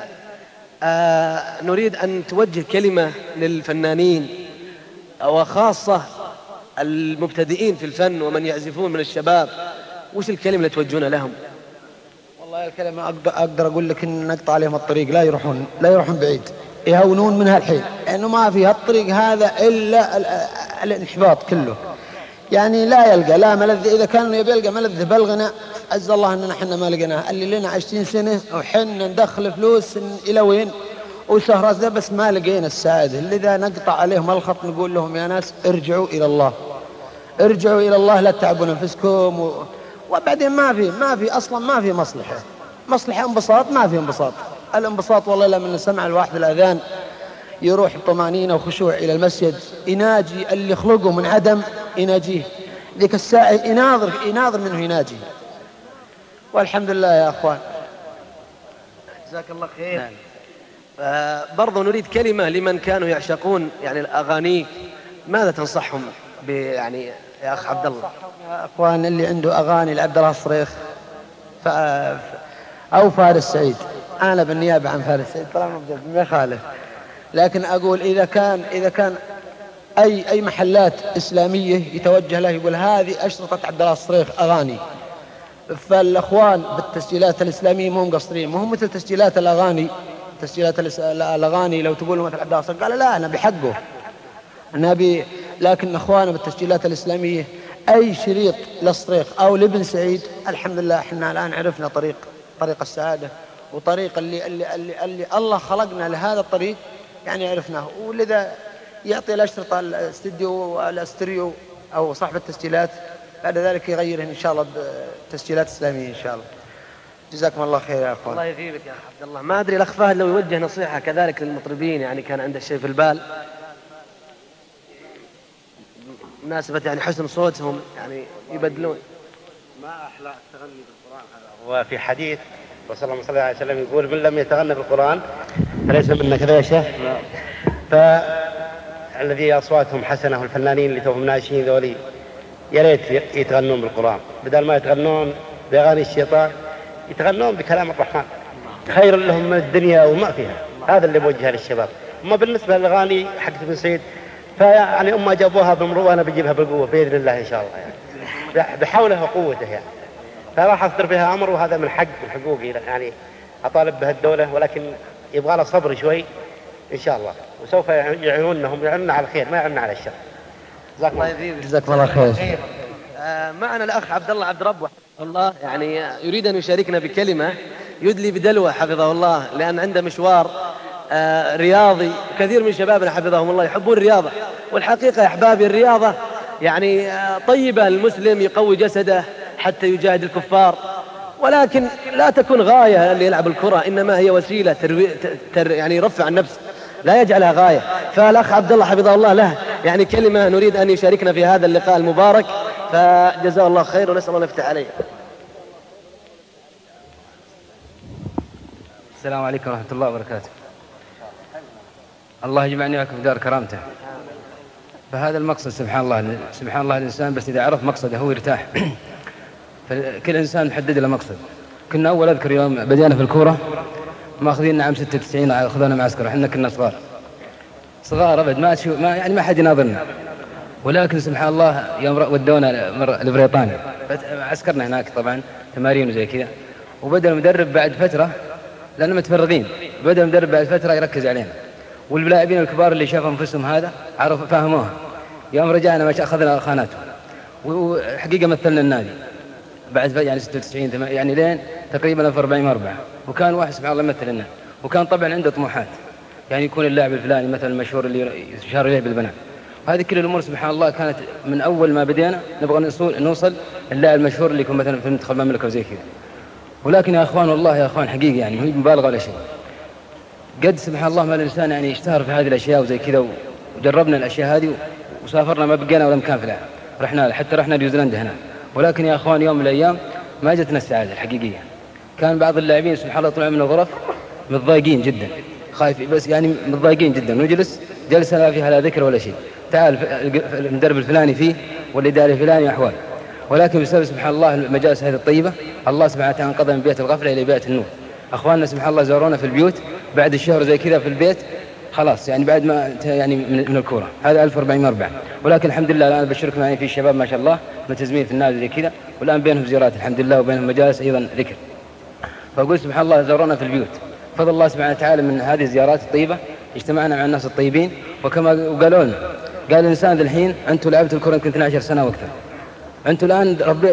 نريد أن توجه كلمة للفنانين وخاصة المبتدئين في الفن ومن يعزفون من الشباب. وش الكلمة اللي توجهونها لهم؟ والله الكلمة أقدر أقول لك إن نقطع عليهم الطريق، لا يروحون بعيد، يهونون منها الحين، لأنه ما في هالطريق هذا إلا الانحباط كله. يعني لا يلقى لا ملذة، إذا كان يلقى ملذة بالغنى عز الله أننا حنا ما لقيناها. اللي لنا 20 سنة وحنا ندخل فلوس إلى وين وسهرات ذا، بس ما لقينا السعادة. لذا نقطع عليهم الخط، نقول لهم يا ناس ارجعوا إلى الله، ارجعوا إلى الله لا تتعبون أنفسكم وبعدين ما في أصلا ما في مصلحة انبساط، ما في انبساط. الانبساط والله لما سمع الواحد الأذان يروح بطمانينة وخشوع إلى المسجد، يناجي اللي خلقه من عدم يناجيه، ذيك الساعة يناظر منه يناجي. والحمد لله يا أخوان. جزاك الله خير. برضو نريد كلمة لمن كانوا يعشقون يعني الأغاني، ماذا تنصحهم يعني يا أخ عبد الله؟ يا أخوان اللي عنده أغاني لعبد الله الصريخ أو فارس سعيد، أنا بالنيابة عن فارس سعيد طالما ما يخالف، لكن أقول إذا كان أي محلات إسلامية يتوجه له يقول هذه أشرطة عبد الله الصريخ أغاني، فالأخوان بالتسجيلات الإسلامية مو مقصرين، مو مثل تسجيلات الأغاني. تسجيلات الأغاني لو تقول مثل عبد الله الصريخ قال لا أنا بحقه النبي، لكن أخوانا بالتسجيلات الإسلامية أي شريط للصريخ أو لابن سعيد الحمد لله احنا الآن عرفنا طريق السعادة، وطريق اللي الله خلقنا لهذا الطريق يعني عرفناه. ولذا يعطي الأشرطة الاستريو أو صاحب التسجيلات بعد ذلك يغيره إن شاء الله بتسجيلات إسلامية إن شاء الله. جزاكم الله خير يا أخوان. الله يثيبك يا أخ عبد الله. ما أدري الأخ فهد لو يوجه نصيحة كذلك للمطربين، يعني كان عنده شيء في البال مناسبة يعني حسن صوتهم يعني يبدلون. ما أحلى التغني بالقرآن هذا. وفي حديث رسول الله صلى الله عليه وسلم يقول من لم يتغنى بالقرآن فليس منا كذا يا شيخ. فالذي أصواتهم حسنة والفنانين اللي توهم ناشئين ذولي يا ريت يتغنون بالقرآن بدل ما يتغنون بأغاني الشيطان، يتغنون بكلام الرحمن خير لهم من الدنيا وما فيها. هذا اللي بوجهه للشباب. أما بالنسبة للأغاني حق ابن سعيد فيعني أما جابوها بمرو أنا بجيبها بالقوة بإذن الله إن شاء الله يعني بحوله وقوته يعني. فراح أصدر بها أمر وهذا من حقوقي يعني أطالب بها الدولة، ولكن يبغى له صبر شوي إن شاء الله، وسوف يعينونهم على الخير ما يعينون على الشر. جزاكم الله خير. معنا الأخ عبد الله عبد ربه الله يعني يريد أن يشاركنا بكلمة يدلي بدلوه حفظه الله، لأن عنده مشوار رياضي. كثير من شبابنا حفظهم الله يحبون الرياضة، والحقيقة يا أحبابي الرياضة يعني طيبة للمسلم يقوي جسده حتى يجاهد الكفار، ولكن لا تكون غاية اللي يلعب الكرة، إنما هي وسيلة يعني يرفع النفس لا يجعلها غاية. فالأخ عبد الله حفظه الله له يعني كلمة نريد أن يشاركنا في هذا اللقاء المبارك، فجزاه الله خير ونسأل الله يفتح عليه. السلام عليكم ورحمة الله وبركاته. الله يجمعني وياكم في دار كرامته. فهذا المقصد سبحان الله الإنسان بس إذا عرف مقصده هو يرتاح. فكل إنسان محدد له مقصد. كنا أول أذكر يوم بدأنا في الكورة ماخذين عام 96 أخذنا معسكر، إحنا كنا صغار أبد ما حد يناظرنا، ولكن سبحان الله يوم ودونا لبريطانيا عسكرنا هناك طبعا تمارين وزي كذا، وبدأ المدرب بعد فترة لأننا متفرغين، بدأ المدرب بعد فترة يركز علينا، واللاعبين الكبار اللي شافوا أنفسهم هذا عرفوا فهموها. يوم رجعنا ما أخذنا خاناته، وحقيقة مثلنا النادي بعد يعني 96 يعني لين تقريبا 44 وكان واحد سبحان الله يمثل النادي، وكان طبعا عنده طموحات يعني يكون اللاعب الفلاني مثلا المشهور اللي يشار إليه بالبنات. وهذه كل الأمور سبحان الله كانت من أول ما بدينا نبغى نوصل اللاعب المشهور اللي يكون مثلا في منتخب المملكة وزي كذا. ولكن يا أخوان والله يا أخوان حقيقي يعني هي مبالغة ولا شيء، قد سبحان الله ما الإنسان يعني يشتهر في هذه الأشياء وزي كذا، وجربنا الأشياء هذه وسافرنا ما بقينا ولا مكان في العالم، حتى رحنا نيوزيلندا هنا. ولكن يا أخوان يوم من الأيام ما جتنا السعادة الحقيقية. كان بعض اللاعبين سبحان الله طلعوا من الغرف متضايقين جدا، خايف بس يعني متضايقين جدا، نجلس جلسة لا فيها لا ذكر ولا شيء، تعال المدرب الفلاني فيه والإداري الفلاني أحوال. ولكن بسبب سبحان الله المجالس هذه الطيبة الله سبحانه وتعالى انقذنا من بيت الغفلة إلى بيت النور. أخواننا سبحان الله زورونا في البيوت بعد الشهر زي كذا في البيت خلاص يعني بعد ما يعني من الكورة هذا 1404. ولكن الحمد لله الآن بشركم يعني في شباب ما شاء الله ملتزمين في النادي زي كذا، والآن بينهم زيارات الحمد لله وبينهم مجالس أيضا ذكر. فأقول سبحان الله زورونا في البيوت فضل الله سبحانه وتعالى من هذه الزيارات الطيبة، اجتمعنا مع الناس الطيبين. وكما قالوا لنا قال الإنسان ذا الحين أنتم لعبتوا الكرة يمكن 12 سنة وأكثر، أنتم الآن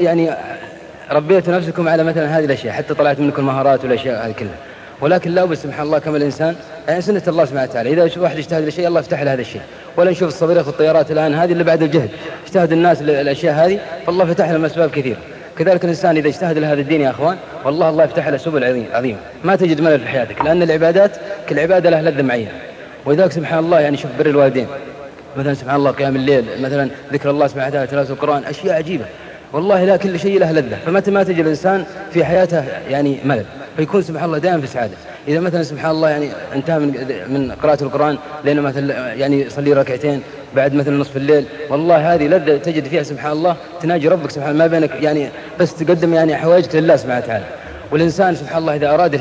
ربيتوا نفسكم على مثلا هذه الأشياء حتى طلعت منكم المهارات والأشياء هذه كلها. ولكن لا بس سبحان الله كما الإنسان يعني سنة الله سبحانه وتعالى إذا واحد اجتهد لشيء الله يفتح له هذا الشيء. ولا نشوف الصواريخ والطيارات الآن هذه اللي بعد الجهد اجتهد الناس الأشياء هذه، فالله فتح لهم أسباب كثيرة. كذلك الإنسان إذا اجتهد لهذا الدين يا أخوان والله الله يفتح له سبل عظيمة ما تجد ملل في حياتك، لأن العبادات كل عبادة لها لذة معينة. ولذلك سبحان الله يعني شوف بر الوالدين مثلا، سبحان الله قيام الليل مثلا، ذكر الله سبحانه وتعالى، تلاوة القرآن، أشياء عجيبة والله لا كل شيء له لذة. فمتى ما تجد الإنسان في حياته يعني ملل، فيكون سبحان الله دائما في سعادة. إذا مثلا سبحان الله يعني انتهى من قراءة القرآن لأنه مثلا يعني يصلي ركعتين بعد مثلا نصف الليل، والله هذه لذة تجد فيها سبحان الله تناجي ربك سبحان الله، ما بينك يعني بس تقدم يعني حوائجك لله سبحانه وتعالى. والإنسان سبحان الله إذا أراد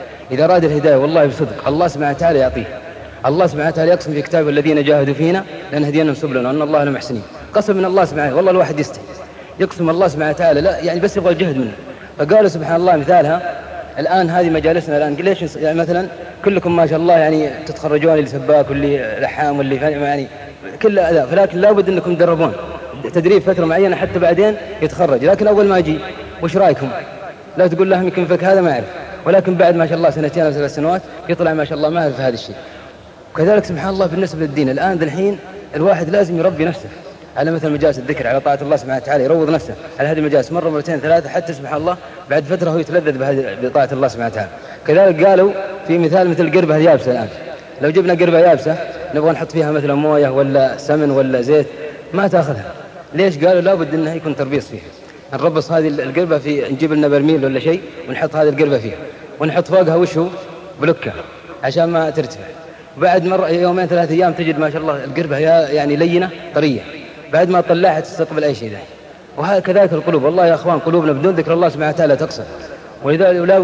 الهداية والله بصدق الله سبحانه وتعالى يعطيه. الله سبحانه وتعالى يقسم في كتابه الذين جاهدوا فينا لنهدينهم سبلنا وأن الله لمحسنين. قسم من الله سبحانه، والله الواحد يستحي يقسم الله سبحانه وتعالى لا يعني بس يبغى الجهد منه. فقالوا سبحان الله مثالها الآن هذه مجالسنا الآن ليش يعني مثلا كلكم ما شاء الله يعني تتخرجون اللي سباك واللي لحام واللي يعني كل أداء، فلكن لابد أنكم تدربون تدريب فترة معينة حتى بعدين يتخرج. لكن أول ما أجي وش رأيكم؟ لا تقول لهم يمكن فك هذا ما أعرف، ولكن بعد ما شاء الله سنتين أو 3 سنوات يطلع ما شاء الله ما أعرف هذا الشيء. وكذلك سبحان الله بالنسبة للدين الآن الحين الواحد لازم يربي نفسه على مثل مجالس الذكر، على طاعة الله سبحانه وتعالى، يروض نفسه على هذه المجالس مرة مرتين 3 حتى سبحان الله بعد فترة هو يتلذذ بطاعة الله سبحانه وتعالى. كذلك قالوا في مثل القربة اليابسة الآن، لو جبنا قربة يابسة نبغى نحط فيها مثلا موية ولا سمن ولا زيت ما تأخذها. ليش؟ قالوا لابد أنها يكون تربيص فيها، نربص هذه القربة نجيب لنا برميل ولا شيء ونحط هذه القربة فيها ونحط فوقها وشو بلوكة عشان ما ترتفع. بعد مرة 2-3 أيام تجد ما شاء الله القربة يعني لينة طرية، بعد ما تطلعها تستقبل أي شيء ذا. وهكذلك القلوب، والله يا أخوان قلوبنا بدون ذكر الله سبحانه وتعالى تقصر، ولذلك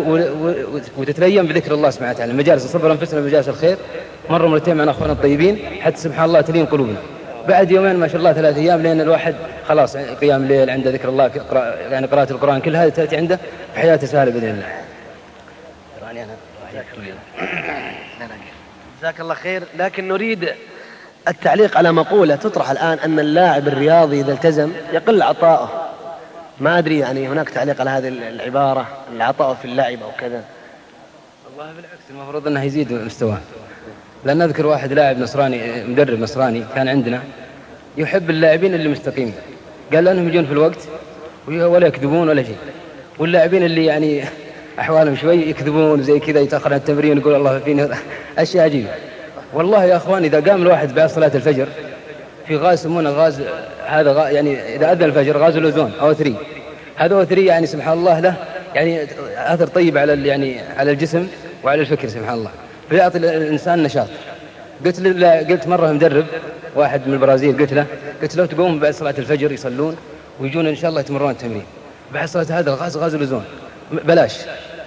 وتتلين بذكر الله سبحانه وتعالى. مجالس نصبر أنفسنا بمجالس الخير مرة مرتين مع أخواننا الطيبين حتى سبحان الله تلين قلوبنا. بعد 2 ما شاء الله 3 أيام لأن الواحد خلاص قيام الليل عنده ذكر الله يعني قراءة القرآن كل هذه تأتي عنده في حياته سهلة بإذن الله. جزاك الله خير. لكن نريد التعليق على مقولة تطرح الآن أن اللاعب الرياضي إذا التزم يقل عطاؤه. ما أدري يعني هناك تعليق على هذه العبارة العطاء في اللعب أو كذا؟ والله بالعكس المفروض أنه يزيد مستواه. لأن أذكر واحد لاعب نصراني مدرب نصراني كان عندنا يحب اللاعبين اللي مستقيمين، قال لأنهم يجون في الوقت ولا يكذبون ولا شيء، واللاعبين اللي يعني أحوالهم شوي يكذبون زي كذا يتأخر عن التمرين يقول الله فيني أشياء عجيبة. والله يا أخوان إذا قام الواحد بعد صلاة الفجر في غاز يسمونه غاز هذا يعني إذا أذن الفجر غاز الأوزون أو 3، هذا O3 يعني سبحان الله له يعني أثر طيب على يعني على الجسم وعلى الفكر سبحان الله، فيعطي الإنسان نشاط. قلت مرة مدرب واحد من البرازيل قلت له تقوم بعد صلاة الفجر يصلون ويجون إن شاء الله يتمرون التمرين بعد صلاة هذا الغاز غاز الأوزون بلاش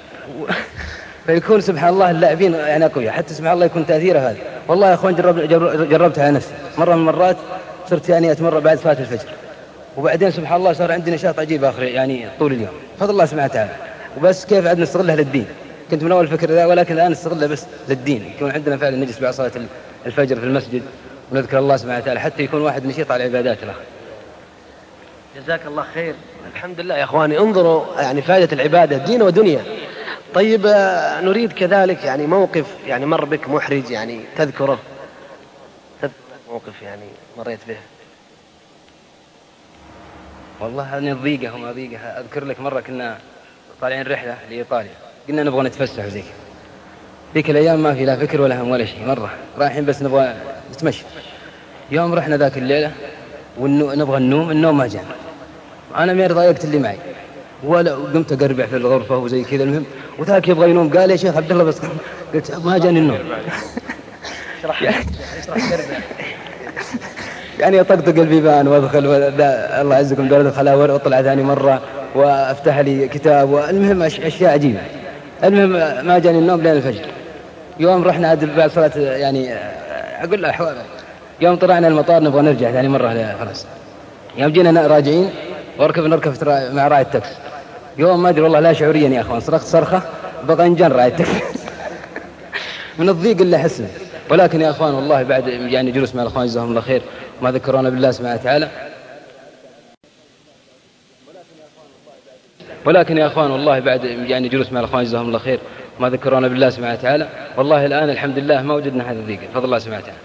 فيكون سبحان الله اللاعبين يعني أقوياء حتى سبحان الله يكون تأثيره هذا. والله يا أخوان جربتها على نفسي مرة من المرات، صرت يعني أتمرن بعد صلاة الفجر وبعدين سبحان الله صار عندي نشاط عجيب آخر يعني طول اليوم فضل الله سبحانه وتعالى. وبس كيف عاد نستغلها للدين، كنت من أول فكر ذا ولكن الآن نستغلها بس للدين، يكون عندنا فعلا نجلس بعد صلاة الفجر في المسجد ونذكر الله سبحانه وتعالى حتى يكون واحد نشيط على العبادات له. جزاك الله خير. الحمد لله يا أخواني، انظروا يعني فائدة العبادة دين ودنيا. طيب نريد كذلك يعني موقف يعني مر بك محرج يعني تذكره موقف يعني مريت به. والله هذه الضيقة وما ضيقها. أذكر لك مرة كنا طالعين رحلة لإيطاليا قلنا نبغى نتفسح وزي كذا، ذيك الأيام ما في لا فكر ولا هم ولا شيء، مرة رايحين بس نبغى نتمشى. يوم رحنا ذاك الليلة ونبغى النوم ما جاء، أنا مير ضايقت اللي معي ولا قمت أقربع في الغرفة وزي كذا. المهم وذاك يبغى ينوم قال يا شيخ عبد الله بس قلت ما جاني النوم يعني أطقطق البيبان وأدخل الله عزكم دولة الخلاور وأطلع ثاني مرة وأفتح لي كتاب والمهم أشياء عجيبة. المهم ما جاني النوم لين الفجر. يوم رحنا عاد بعد صلاة يعني أقول له أحوال. يوم طلعنا المطار نبغى نرجع ثاني مرة خلاص. يوم جينا راجعين نركب مع راعي التاكسي. يوم ما أدري والله لا شعوريا يا أخوان صرخت صرخة بقى إنجان راعي التاكسي من الضيق اللي حسنا. ولكن يا أخوان والله بعد يعني جلوس مع الأخوان جزاهم الله خير ما ذكرونا بالله سبحانه وتعالى. ولكن يا أخوان والله بعد يعني جلوس مع الأخوان جزاهم الله خير ما ذكرونا بالله سبحانه وتعالى. والله الآن الحمد لله ما وجدنا هذا الضيق فضل الله سبحانه وتعالى.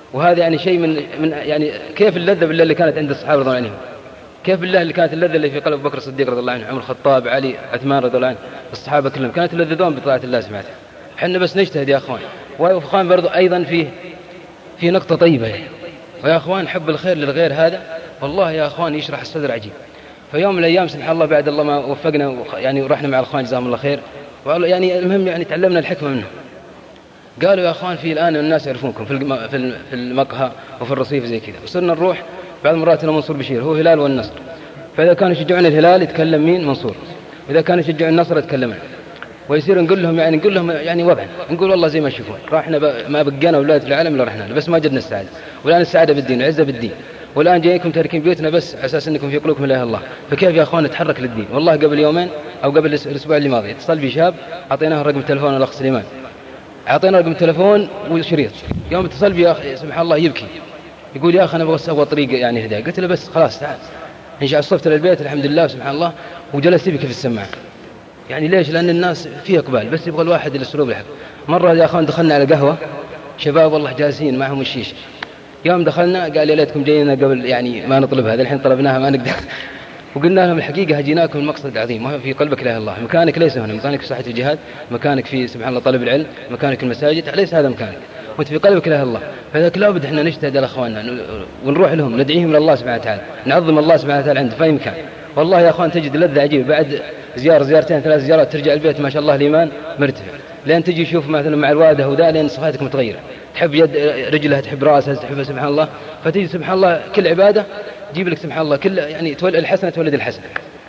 وهذا يعني شيء من يعني كيف اللذة بالله اللي كانت عند الصحابة رضي الله عنهم، كيف بالله اللي كانت اللذة اللي في قلب بكر الصديق رضي الله عنه، عمر الخطاب، علي، عثمان رضي الله عنه، الصحابة كلهم كانت يلذذون بطاعة الله سبحانه. احنا بس نجتهد يا اخوان. ويا اخوان برضو ايضا في نقطة طيبة يعني. ويا اخوان حب الخير للغير هذا والله يا اخوان يشرح الصدر عجيب. فيوم من الايام سبحان الله بعد الله ما وفقنا يعني ورحنا مع الاخوان جزاهم الله خير، يعني المهم يعني تعلمنا الحكمة منهم. قالوا يا اخوان في الان الناس يعرفونكم في المقهى وفي الرصيف زي كذا، وصرنا نروح بعض المرات الى منصور بشير، هو هلال والنصر، فاذا كانوا يشجعون الهلال يتكلم مين؟ منصور، واذا كانوا يشجعون النصر يتكلم عنه. ويصير نقول لهم يعني وضعا، نقول والله زي ما تشوفون راحنا ما بقينا اولاد العالم الا رحنا بس ما جدنا السعاده، والان السعاده بالدين والعزه بالدين، والان جايكم تاركين بيوتنا بس على اساس انكم في قلوبكم لا اله الا الله. فكيف يا اخوان نتحرك للدين؟ والله قبل يومين او قبل الاسبوع اللي ماضي اتصل بي شاب اعطيناه رقم التليفون الاخ سليمان، اعطينا رقم التليفون وشريط، يوم اتصل بي يا اخي سبحان الله يبكي يقول يا اخي انا ابغى اسوي طريق يعني هدايه. قلت له بس خلاص تعال. ان شاء الله صفت للبيت الحمد لله سبحان الله وجلس يبكي في السماعه. يعني ليش؟ لأن الناس فيه إقبال بس يبغى الواحد الأسلوب الحق. مرة يا أخوان دخلنا على قهوة شباب والله جالسين معهم الشيشة، يوم دخلنا قال يا ليتكم جاينا قبل يعني ما نطلب هذا، الحين طلبناها ما نقدر. وقلنا لهم الحقيقة هجيناكم المقصد العظيم، وهو في قلبك لا إله إلا الله. مكانك ليس هنا، مكانك في ساحة الجهاد، مكانك في سبحان الله طلب العلم، مكانك في المساجد، ليس هذا مكانك، وانت في قلبك لا إله إلا الله. فذلك لابد احنا نجتهد على اخواننا ونروح لهم ندعيهم لله سبحانه وتعالى، نعظم الله سبحانه وتعالى عنده في أي مكان. والله يا اخوان تجد لذة عجيبة بعد زيارتين 3 زيارات ترجع البيت ما شاء الله الإيمان مرتفع، لين تجي تشوف مثلا مع الوالدة وذا لين صفاتك متغيرة، تحب يد رجلها، تحب راسها، تحبها سبحان الله. فتجي سبحان الله كل عبادة تجيب لك سبحان الله كل يعني الحسنة تولد الحسنة.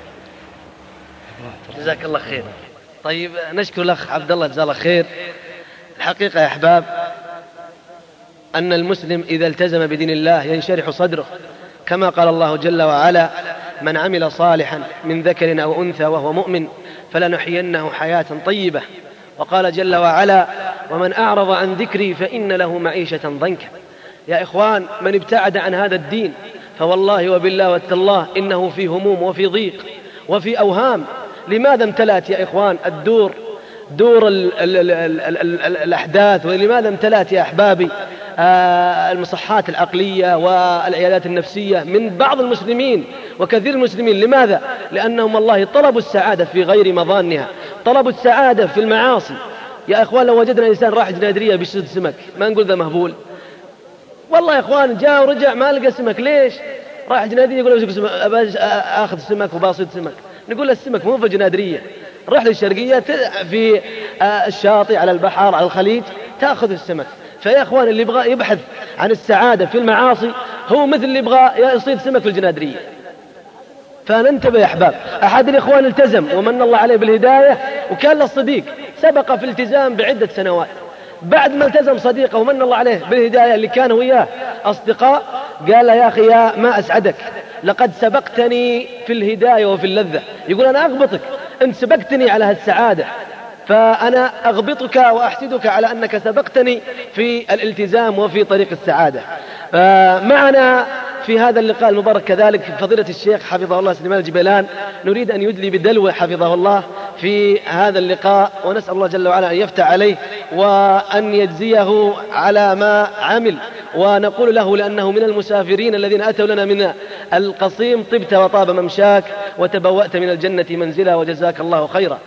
جزاك الله خير. طيب نشكر الأخ عبد الله جزاه الله خير. الحقيقة يا أحباب أن المسلم إذا التزم بدين الله ينشرح صدره، كما قال الله جل وعلا: من عمل صالحا من ذكر أو أنثى وهو مؤمن فلنحيينه حياة طيبة. وقال جل وعلا: ومن أعرض عن ذكري فإن له معيشة ضنكا. يا إخوان من ابتعد عن هذا الدين فوالله وبالله والتالله إنه في هموم وفي ضيق وفي أوهام. لماذا امتلأت يا إخوان دور الأحداث، ولماذا امتلأت يا أحبابي المصحات العقلية والعيادات النفسية من بعض المسلمين وكثير المسلمين؟ لماذا؟ لأنهم والله طلبوا السعادة في غير مظانها، طلبوا السعادة في المعاصي. يا إخوان لو وجدنا إنسان راح جنادرية بيشد سمك ما نقول ذا مهبول، والله يا إخوان جاء ورجع ما لقى سمك. ليش؟ راح جنادرية يقول أخذ سمك وباصيد سمك، نقول السمك مو في جنادرية، روح للشرقية في الشاطئ على البحر على الخليج تأخذ السمك. فيا إخوان اللي يبغى يبحث عن السعادة في المعاصي هو مثل اللي يبغى يصيد سمك في الجنادرية. فننتبه يا أحباب. أحد الإخوان التزم ومن الله عليه بالهداية وكان له صديق سبق في الالتزام بعدة سنوات، بعد ما التزم صديقه ومن الله عليه بالهداية اللي كان وياه أصدقاء قال له: يا أخي يا ما أسعدك، لقد سبقتني في الهداية وفي اللذة. يقول أنا أغبطك، أنت سبقتني على هالسعادة، فأنا أغبطك وأحسدك على أنك سبقتني في الالتزام وفي طريق السعادة. معنا في هذا اللقاء المبارك كذلك فضيلة الشيخ حفظه الله سليمان الجبيلان، نريد أن يدلي بدلوه حفظه الله في هذا اللقاء، ونسأل الله جل وعلا أن يفتح عليه وأن يجزيه على ما عمل. ونقول له لأنه من المسافرين الذين أتوا لنا من القصيم: طبت وطاب ممشاك وتبوأت من الجنة منزلا وجزاك الله خيرا.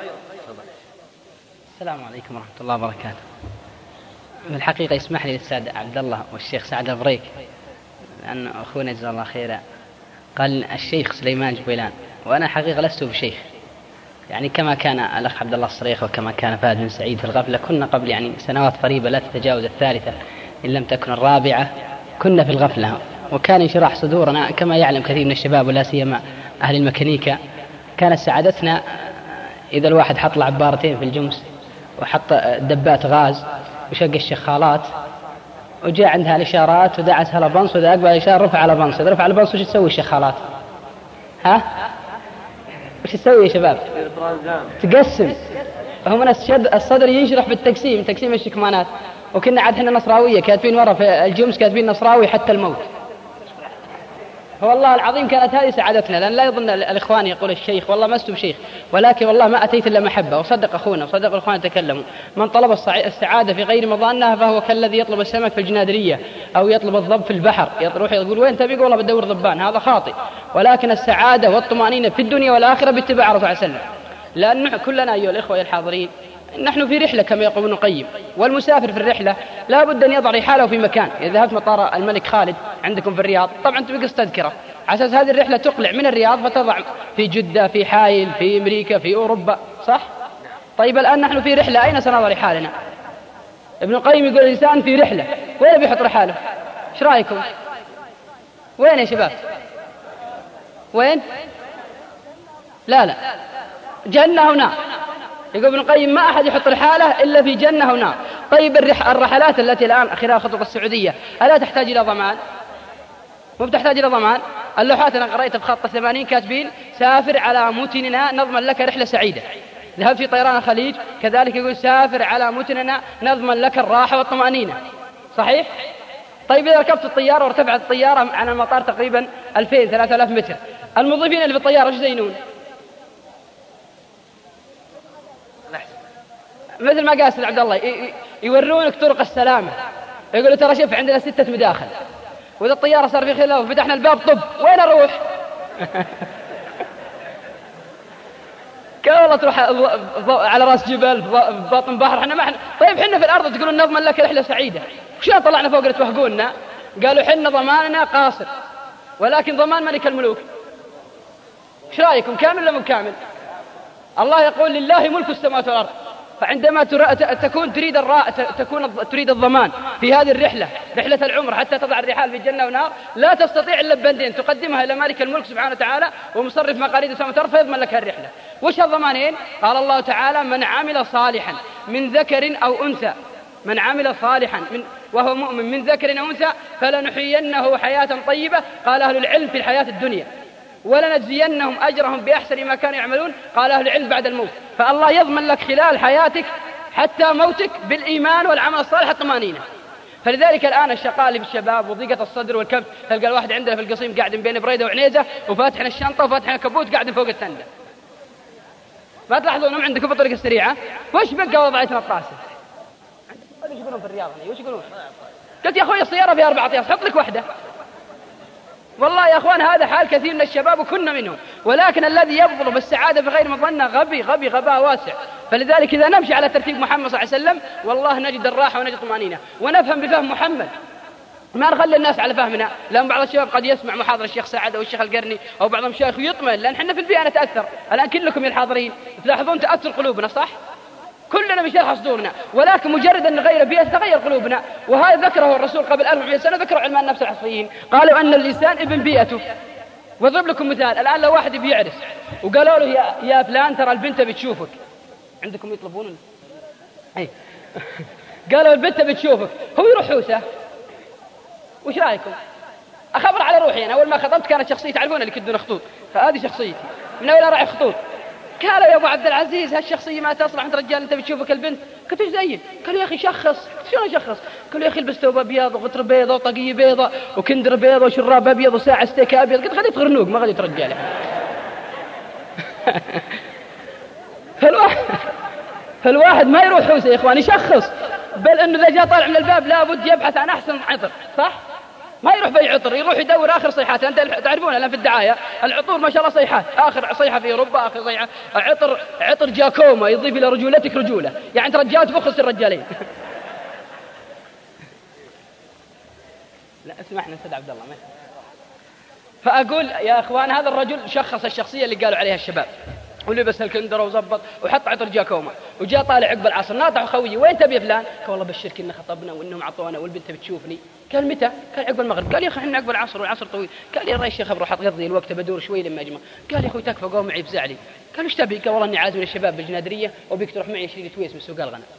السلام عليكم ورحمة الله وبركاته. في الحقيقة يسمح لي الأستاذ عبد الله والشيخ سعد البريك، لأن أخونا جزاه الله خيرا قال الشيخ سليمان جبيلان، وأنا حقيقة لست بشيخ، يعني كما كان الأخ عبد الله الصريخ وكما كان فهد بن سعيد في الغفلة، كنا قبل يعني سنوات قريبة لا تتجاوز 3 إن لم تكن 4 كنا في الغفلة، وكان انشراح صدورنا كما يعلم كثير من الشباب ولا سيما أهل الميكانيكا. كانت سعادتنا إذا الواحد حط عبارتين في الجمس وحط دبات غاز وشق الشخالات وجاء عندها الإشارات ودعس على بنص، وإذا أقبل الإشارة رفع على بنص، إذا رفع على بنص وش تسوي الشخالات؟ وش تسوي يا شباب؟ تقسم. هم الصدر ينشرح بالتقسيم، تقسيم الشكمانات. وكنا عاد احنا نصراوية كاتبين ورا في الجمس كاتبين نصراوي حتى الموت. فوالله العظيم كانت هذه سعادتنا، لأن لا يظن الإخوان يقول الشيخ والله ما أستم شيخ، ولكن والله ما أتيت إلا محبة. وصدق أخونا وصدق الإخوان تكلموا، من طلب السعادة في غير مظانها فهو كالذي يطلب السمك في الجنادرية أو يطلب الضب في البحر، يروح يقول وين تبي؟ والله بدور ضبان، هذا خاطئ. ولكن السعادة والطمأنينة في الدنيا والآخرة باتباع الرسول صلى الله عليه وسلم. لأن كلنا أيها الإخوة الحاضرين نحن في رحلة كما يقول ابن القيم، والمسافر في الرحلة لا بد أن يضع رحاله في مكان. إذا ذهبت مطار الملك خالد عندكم في الرياض طبعا تبقى تذكرة على أساس هذه الرحلة تقلع من الرياض فتضع في جدة، في حائل، في أمريكا، في أوروبا، صح؟ طيب الآن نحن في رحلة، أين سنضع رحالنا؟ ابن القيم يقول الإنسان في رحلة، وين بيحط رحاله؟ إيش رأيكم؟ وين يا شباب؟ وين؟ لا جنة ونار. يقول ابن القيم ما أحد يحط رحاله إلا في جنة ونار. طيب الرحلات التي الآن خلال خطوة السعودية ألا تحتاج إلى ضمان؟ مو بتحتاج إلى ضمان؟ اللوحات أنا قرأتها بخط 80 كاتبين سافر على متننا نضمن لك رحلة سعيدة. ذهبت في طيران الخليج كذلك يقول سافر على متننا نضمن لك الراحة والطمأنينة، صحيح؟ طيب إذا ركبت الطيارة وارتفعت الطيارة عن المطار تقريبا 2000-3000 متر، الموظفين اللي في الطيارة ايش زينون؟ مثل ما قال سيد عبد الله يورونك طرق السلامة، يقولوا ترى شوف عندنا 6 مداخل، وإذا الطيارة صار في خلاف وفتحنا الباب طب وين أروح؟ والله تروح على راس جبل باطن بحر، احنا ما احنا طيب حنا في الأرض تقولون نضمن لك رحلة سعيدة، وشلون طلعنا فوق توهقونا؟ قالوا حنا ضماننا قاصر ولكن ضمان ملك الملوك. ايش رأيكم كامل ولا مو كامل؟ الله يقول لله ملك السماوات والأرض، فعندما تريد الضمان في هذه الرحلة، رحلة العمر حتى تضع الرحال في جنة ونار، لا تستطيع إلا ببندين تقدمها إلى مالك الملك سبحانه وتعالى ومصرف مقاليد السماوات والأرض فيضمن لك الرحلة. وش الضمانين؟ قال الله تعالى من عمل صالحا من ذكر أو أنثى، من عمل صالحا وهو مؤمن من ذكر أو أنثى فلنحيينه حياة طيبة، قال أهل العلم في الحياة الدنيا، ولنجزينهم أجرهم بأحسن ما كانوا يعملون، قال أهل العلم بعد الموت. فالله يضمن لك خلال حياتك حتى موتك بالإيمان والعمل الصالح الطمأنينة. فلذلك الآن الشقاء اللي بالشباب وضيقة الصدر والكبت، تلقى الواحد عندنا في القصيم قاعد بين بريدة وعنيزة وفاتحنا الشنطة وفاتحنا كبوت قاعد فوق التندة. ما تلاحظونهم عندكم بالطريقة السريعة؟ وش بقى وضعتنا الطاسة؟ وش يقولون في الرياض؟ وش يقولون؟ قلت يا أخوي السيارة فيها 4 أطياف حط لك واحدة. والله يا أخوان هذا حال كثير من الشباب وكنا منهم، ولكن الذي يبطل بالسعادة في غير مظنة غبي غباء واسع. فلذلك إذا نمشي على ترتيب محمد صلى الله عليه وسلم والله نجد الراحة ونجد الطمأنينة ونفهم بفهم محمد، ما نخلي الناس على فهمنا. لأن بعض الشباب قد يسمع محاضرة الشيخ سعد أو الشيخ القرني أو بعضهم شيخ ويطمئن، لأن حنا في البيئة نتأثر. الآن كلكم يا الحاضرين تلاحظون تأثر قلوبنا، صح؟ كلنا بشرح صدورنا، ولكن مجرد أن نغير بيئة تغير قلوبنا. وهذا ذكره الرسول قبل 1400 سنة، ذكره علماء النفس العصريين، قالوا أن الإنسان ابن بيئته. واضرب لكم مثال، الآن لو واحد بيعرس وقالوا له يا فلان ترى البنت بتشوفك، عندكم يطلبون أي قالوا البنت بتشوفك، هو يروح حوسه، وش رأيكم؟ أخبر على روحي أنا أول ما خطبت كانت شخصيتي تعرفون اللي كدون خطوط، فهذه شخصيتي من أول راعي خطوط. قالوا يا أبو عبد العزيز هالشخصية ما تصلح أنت رجال أنت بتشوفك البنت. قلت إيش زين؟ قالوا يا أخي شخص. شلون أشخص؟ قالوا يا أخي البس ثوب أبيض وغترة بيضة وطاقية بيضة وكندر بيضة وشراب أبيض وساعة ستيك أبيض. قلت خليت غرنوق ما خليت رجال. فالواحد ما يروح حوسه يا إخوان يشخص، بل إنه إذا جاء طالع من الباب لابد يبحث عن أحسن عطر، صح؟ ما يروح في عطر، يروح يدور آخر صيحات. أنت تعرفون الآن في الدعاية العطور ما شاء الله صيحات، آخر صيحة في أوروبا آخر صيحة عطر جاكوما يضيف إلى رجولتك رجولة، يعني أنت رجال تفخص الرجالين. لا اسمحنا سيد عبد الله. فأقول يا أخوان هذا الرجل شخص الشخصية اللي قالوا عليها الشباب، ولبس الكندرة وزبط وحط عطر جاكوما، وجاء طالع عقب العصر ناطح خويي وين تبي فلان؟ قال والله بشرك إن خطبنا وإنهم عطونا والبنت بتشوفني. قال متى؟ قال عقب المغرب. قال يا أخي إحنا عقب العصر والعصر طويل. قال يا رأي الشيخ بروح أقضي الوقت بدور شوي لما أجمع. قال يا أخوي تكفى قوم معي بزعلي. قال وش تبي؟ قال والله إني عازم الشباب بالجنادرية وبيك تروح معي شريط تويس من سوق الغنم.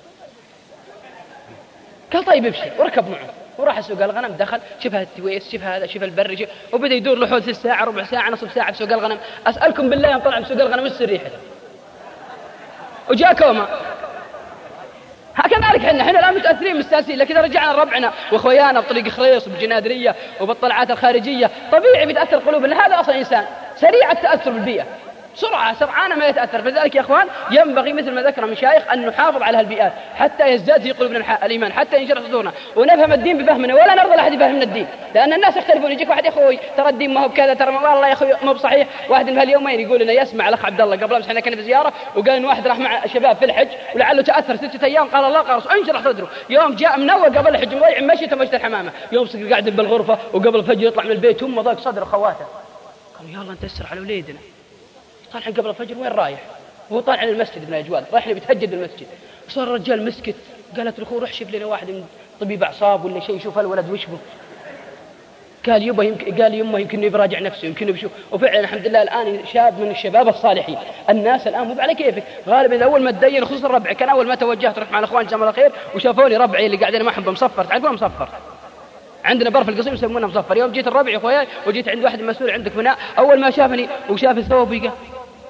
قال طيب ابشر وركب معه وراح سوق الغنم، دخل شوف التويس شوف هذا شوف البر وبدأ يدور له حول 3 ساعة ربع ساعة نصف ساعة في سوق الغنم. أسألكم بالله يوم طلع من سوق الغنم وش ريحته؟ وجاء كوما. كذلك احنا الآن متأثرين مستانسين، لكن إذا رجعنا لربعنا وأخويانا بطريق خريص وبالجنادرية وبالطلعات الخارجية طبيعي بيتأثر قلوبنا. هذا أصلا إنسان سريع التأثر بالبيئة، سرعان ما يتأثر. فلذلك يا أخوان ينبغي مثل ما ذكر المشايخ أن نحافظ على هالبيئات حتى يزداد في قلوبنا الإيمان، حتى ينشرح صدورنا ونفهم الدين بفهمنا، ولا نرضى لأحد يفهمنا الدين، لأن الناس يختلفون. يجيك واحد يا أخوي ترى الدين ما هو بكذا، ترى والله يا أخوي ما هو بصحيح. واحد من هاليومين يقول لنا يسمع الأخ عبد الله قبل أمس احنا كنا في زيارة، وقال إن واحد راح مع شباب في الحج ولعله تأثر 6 أيام، قال الله قال انشرح صدره. يوم جاء منور قبل الحج مضيع مشيته مشت الحمامة، يوم قاعد بالغرفة وقبل الفجر يطلع من البيت هم ضاق صدر خواته، قالوا يلا نتسر على وليدنا. طالع قبل الفجر وين رايح؟ وهو طالع على المسجد ابن أجوال، رايح لي بيتهجد المسجد. صار الرجال مسكت، قالت له روح شوف لنا واحد من طبيب أعصاب ولا شيء يشوف الولد وش به. قال يمه يمكن يراجع نفسه، يمكن يشوف. وفعلا الحمد لله الآن شاب من الشباب الصالحين. الناس الآن مو على كيفك، غالبا أول ما تدين خصوصا ربعي، كان أول ما توجهت رحت مع الأخوان جزاهم الله خير وشافوني ربعي اللي قاعدين معهم بمصفر، تعرفون مصفر؟ عندنا برف القصيم يسمونه مصفر. يوم جيت الربع يا اخوياي وجيت عند واحد مسؤول عندك هنا، اول ما شافني وشاف ثوبي قال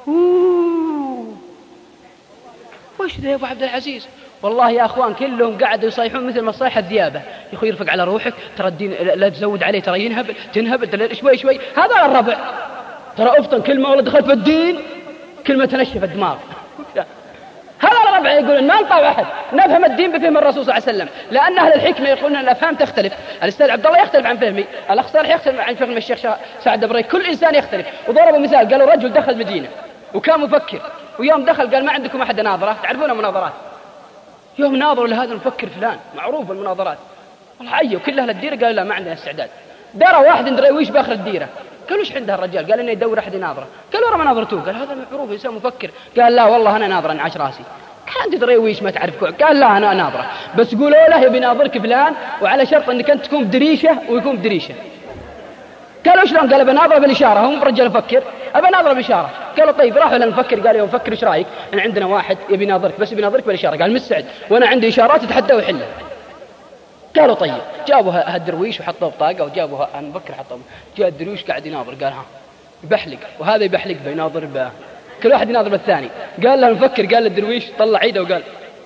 وش ذا يا ابو عبد العزيز؟ والله يا اخوان كلهم قاعدوا يصيحون مثل ما صيح الذيابه. يا اخوي يرفق على روحك، ترى الدين لا تزود عليه، ترى تنهبل شوي. هذا الربع ترى افطن كلمه والله دخلت في الدين كلمه تنشف الدماغ. هذا الربع يقولون ما نطاع أحد، نفهم الدين بفهم الرسول صلى الله عليه وسلم، لأن أهل الحكمة يقولون أن الأفهام تختلف. الأستاذ عبد الله يختلف عن فهمي، الأخ صالح يختلف عن فهم الشيخ سعد بريك، كل إنسان يختلف. وضربوا مثال قالوا رجل دخل مدينة وكان مفكر، ويوم دخل قال ما عندكم أحد ناظرة؟ تعرفون المناظرات، يوم ناظروا لهذا المفكر فلان معروف المناظرات، والله عيوا كل أهل الديرة قالوا لا ما عندنا استعداد. درى واحد ندري ويش باخر الديرة، قالوا ايش عنده الرجال؟ قال انه يدور احد يناظره. قالوا ورا ما ناظرتوه، قال هذا معروف انسان مفكر. قال لا والله انا ناظر انعش راسي. كان تدري ويش ما تعرف؟ قال لا انا ناظره، بس قولوا له يبي ناظرك فلان وعلى شرط انك انت تكون بدريشه ويكون بدريشه. قالوا شلون؟ قال بناظره بالاشاره، هم رجال مفكر ابى ناظره بالاشاره. قالوا طيب راحوا للمفكر قال يا مفكر ايش رايك؟ ان عندنا واحد يبي ناظرك بس يبي ناظرك بالاشاره. قال مستعد وانا عندي اشارات يتحدى ويحلها. قالوا طيب، جابوا هالدرويش وحطوه بطاقه وجابوا المفكر حطوه. جاء الدرويش قاعد يناظر، قال ها يبحلق وهذا يبحلق بيناظر به، كل واحد يناظر بالثاني. قال له المفكر قال للدرويش طلع عيده وقال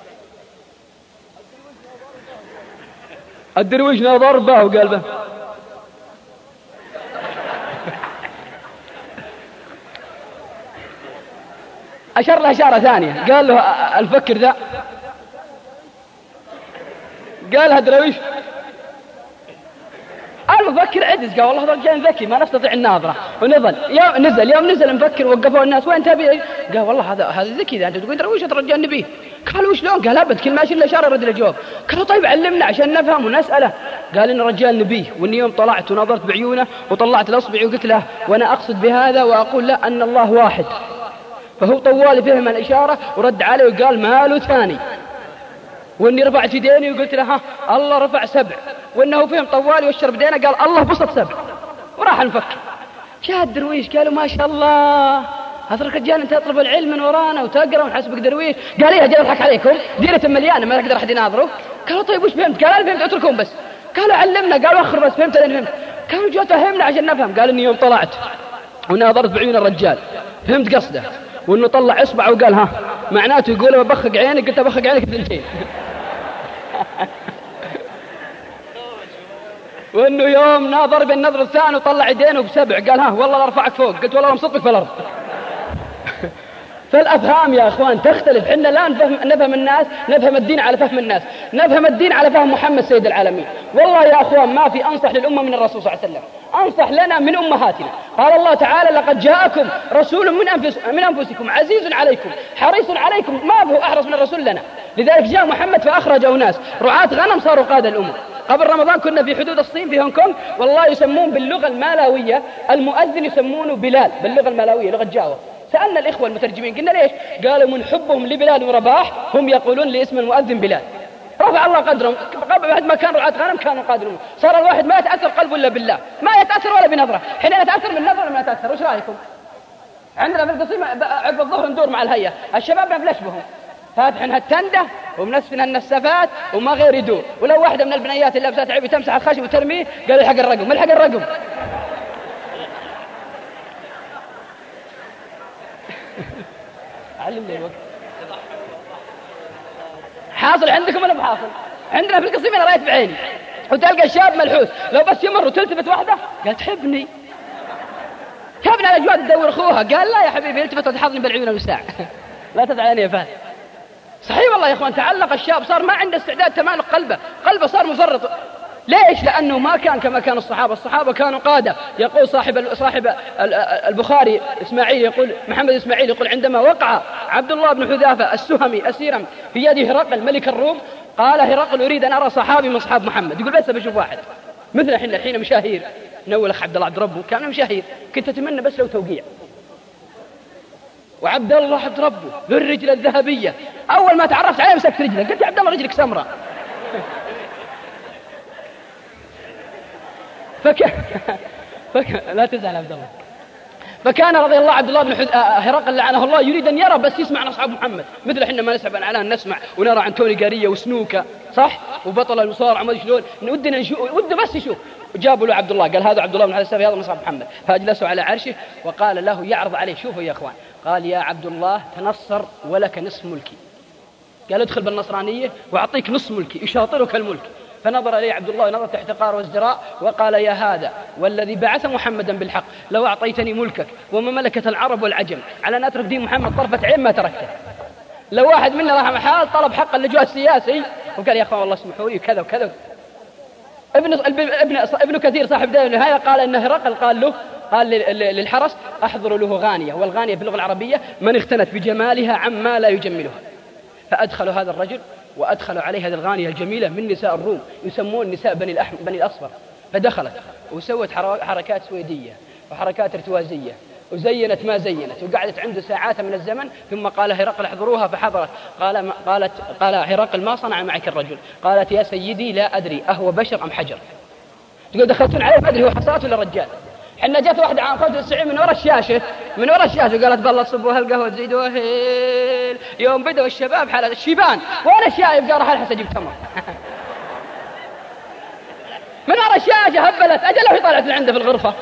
الدرويش ناظر به وقال به. أشار له إشارة ثانية، قال له المفكر ذا، قال له الدرويش المفكر عجز، قال والله هذا رجال ذكي ما نستطيع الناظرة. ونزل يوم نزل المفكر وقفوا الناس وين تبي؟ قال والله هذا ذكي ذا، انت تقول درويش رجال نبيه. قالوا وش لون؟ قال ابد كل ما اشيل الاشاره يرد الجواب. قالوا طيب علمنا عشان نفهم ونساله. قال ان رجال نبيه، واني يوم طلعت ونظرت بعيونه وطلعت الاصبع وقلت له وانا اقصد بهذا واقول لا ان الله واحد، فهو طوالي فهم الاشاره ورد علي وقال ماله ثاني. واني رفعت يديني وقلت له ها الله رفع 7، وانه فهم طوالي واشر بدينا قال الله بسط 7، وراح المفكر. جاء الدرويش قالوا ما شاء الله هذا الرجال انت تطلب العلم من ورانا وتقرا ونحسبك درويش. قال ايه اجي اضحك عليكم ديره مليانه ما يقدر احد يناظره. قالوا طيب وش فهمت؟ قال انا فهمت اتركهم بس. قالوا علمنا، قالوا اخر بس فهمت انا فهمت. قالوا جاء فهمنا عشان نفهم. قال اني يوم طلعت وناظرت بعيون الرجال فهمت قصده، وانه طلع اصبعه وقال ها معناته يقول بخق عينك، قلت بخق عينك بثنتين. وانه يوم ناظر بالنظر الثاني وطلع يدينه ب7 قال ها والله لا ارفعك فوق، قلت والله مصطك في الارض. فالافهام يا اخوان تختلف. احنا لا نفهم الناس، نفهم الدين على فهم الناس، نفهم الدين على فهم محمد سيد العالمين. والله يا اخوان ما في انصح للامه من الرسول صلى الله عليه وسلم، انصح لنا من امهاتنا. قال الله تعالى لقد جاءكم رسول من انفسكم عزيز عليكم حريص عليكم، ما هو احرص من الرسول لنا. لذلك جاء محمد فاخرج اناس رعاة غنم صاروا قادة الامم. قبل رمضان كنا في حدود الصين في هونغ كونغ، والله يسمون باللغة المالاوية المؤذن يسمونه بلال باللغة المالاوية لغة جاوا. سألنا الإخوة المترجمين قلنا ليش؟ قالوا من حبهم لبلال ورباح هم يقولون لاسم المؤذن بلال. رفع الله قدرهم، بعد ما كانوا رعاة غنم كانوا قادرون. صار الواحد ما يتأثر قلبه إلا بالله، ما يتأثر ولا بنظرة. حين نتأثر من نظرة ما نتأثر. وش رأيكم؟ عندنا في القصيم عقب الظهر ندور مع الهيئة، الشباب نفلش بهم فاتحين هالتندة ومنسفين النسافات وما غير يدور. ولو واحدة من البنيات اللي لابسات عبي تمسح الخشب وترميه قال الحق الرقم، الحق الرقم. علمني الوقت. حاصل عندكم ولا بحاصل؟ عندنا في القصيم أنا رأيت بعيني، وتلقى الشاب ملحوس لو بس يمر وتلتفت واحدة قال تحبني على الأجواد تدور أخوها، قال لا يا حبيبي التفت وتحضني بالعيون والساعة لا تزعلني يا فهد. صحيح والله يا إخوان، تعلق الشاب، صار ما عنده استعداد تمالك قلبه صار مفرط. ليش؟ لأنه ما كان كما كان الصحابة كانوا قادة. يقول صاحب البخاري إسماعيل، يقول محمد إسماعيل، يقول عندما وقع عبد الله بن حذافة السهمي أسيرا في يد هرقل ملك الروم، قال هرقل أريد أن أرى صحابي من أصحاب محمد. يقول بس بشوف واحد مثل الحين مشاهير، نول أخ عبد الله عبد ربه كان مشاهير، كنت أتمنى بس لو توقيع. وعبد الله عبد ربه ذو الرجل الذهبية، أول ما تعرفت عليه مسكت رجلك، قلت يا عبد الله رجلك سمراء. لا تزعل عبد الله. فكان رضي الله عبد الله بن هرقل لعنه الله يريد أن يرى بس يسمع عن أصحاب محمد، مثل إحنا ما نسحب عن علان نسمع ونرى عن توني قارية وسنوكة صح وبطل المصارعة وما شلون، ودنا نشوف، وده بس يشوف. جابوا له عبد الله، قال هذا عبد الله بن حذافة هذا من أصحاب محمد، فأجلسوا على عرشه وقال له يعرض عليه، شوفوا يا أخوان، قال يا عبد الله تنصر ولك نصف ملكي. قال ادخل بالنصرانية وأعطيك نصف ملكي يشاطرك الملك. فنظر إليه عبد الله نظرة احتقار وازدراء وقال يا هذا والذي بعث محمدا بالحق لو أعطيتني ملكك ومملكة العرب والعجم على أن أترك دين محمد طرفة عين ما تركته. لو واحد منا راح محال طلب حق اللجوء السياسي وقال يا أخوان والله اسمحوا لي كذا وكذا. ابن كثير صاحب بداية النهاية قال إن هرقل قال للحرس أحضروا له غانية، والغانية باللغة العربية من اغتنت بجمالها عما لا يجملها. فأدخلوا هذا الرجل وأدخلوا عليه هذه الغانية الجميلة من نساء الروم يسمون نساء بني الأصفر. فدخلت وسوت حركات سويدية وحركات ارتوازية وزينت ما زينت، وقعدت عنده ساعات من الزمن. ثم قال هرقل احضروها، فحضرت. قال هرقل ما صنع معك الرجل؟ قالت يا سيدي لا أدري أهو بشر أم حجر. تقول دخلتون عليه ما أدري هو حصاة ولا رجال. حنا جات واحدة عام 95 من وراء الشاشة وقالت بالله صبوا هالقهوة تزيدوا هيل. يوم بدأوا الشباب حالة الشيبان وانا شايب قال راح الحس اجيب تمر من وراء الشاشة هبلت أجل وهي طالعت عنده في الغرفة.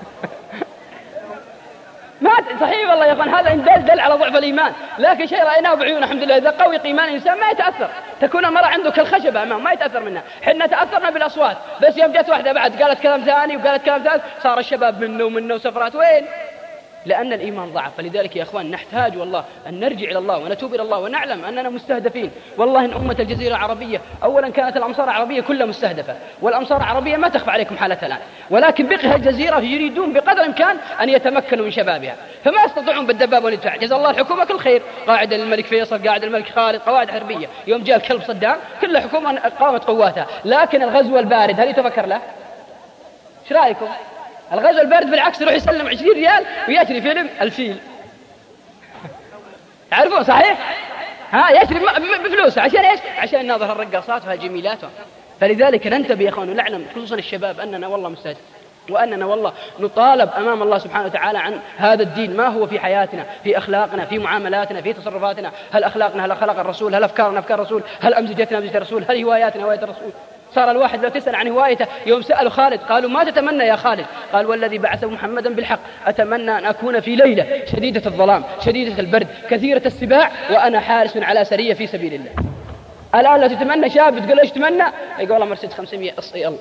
ما صحيح والله يا اخوان، هذا دل على ضعف الإيمان، لكن شيء رأيناه بعيون الحمد لله. إذا قوي إيمان الإنسان ما يتأثر، تكون المرأة عنده كالخشبة أمام ما يتأثر منها. حنا تأثرنا بالأصوات، بس يوم جت واحدة بعد قالت كلام ثاني وقالت كلام ثالث صار الشباب منه وسفرات. وين؟ لأن الإيمان ضعف. فلذلك يا أخوان نحتاج والله أن نرجع إلى الله ونتوب إلى الله ونعلم أننا مستهدفين. والله إن أمة الجزيرة العربية أولا كانت الأمصار العربية كلها مستهدفة، والأمصار العربية ما تخفى عليكم حالتها الآن، ولكن بقها الجزيرة يريدون بقدر الإمكان أن يتمكنوا من شبابها، فما يستطيعون بالدباب والإدفاع. جزا الله الحكومة كل خير، قاعدة الملك فيصل، قاعدة الملك خالد، قواعد حربية. يوم جاء الكلب صدام كل حكومة قامت قواتها. لكن الغزو البارد هل يتفكر له؟ ايش رأيكم؟ الغزو البارد بالعكس يروح يسلم 20 ريال ويشتري فيلم الفيل. تعرفون صحيح؟ يشتري بفلوسه عشان ايش؟ عشان ناظر الرقاصات وهالجميلات. فلذلك ننتبه يا اخوان ونعلم خصوصا الشباب أننا والله مستهدف، وأننا والله نطالب أمام الله سبحانه وتعالى عن هذا الدين ما هو في حياتنا، في أخلاقنا، في معاملاتنا، في تصرفاتنا. هل أخلاقنا هل أخلاق الرسول؟ هل أفكارنا أفكار الرسول؟ هل أمزجتنا أمزجة الرسول؟ هل هواياتنا هواية الرسول؟ صار الواحد لو تسأل عن هوايته، يوم سألوا خالد قالوا ما تتمنى يا خالد؟ قال والذي بعث محمدا بالحق أتمنى أن أكون في ليلة شديدة الظلام شديدة البرد كثيرة السباع وأنا حارس على سرية في سبيل الله. الآن لو تتمنى شاب تقول ايش تمنى؟ يقول والله مرسيدس 500 الله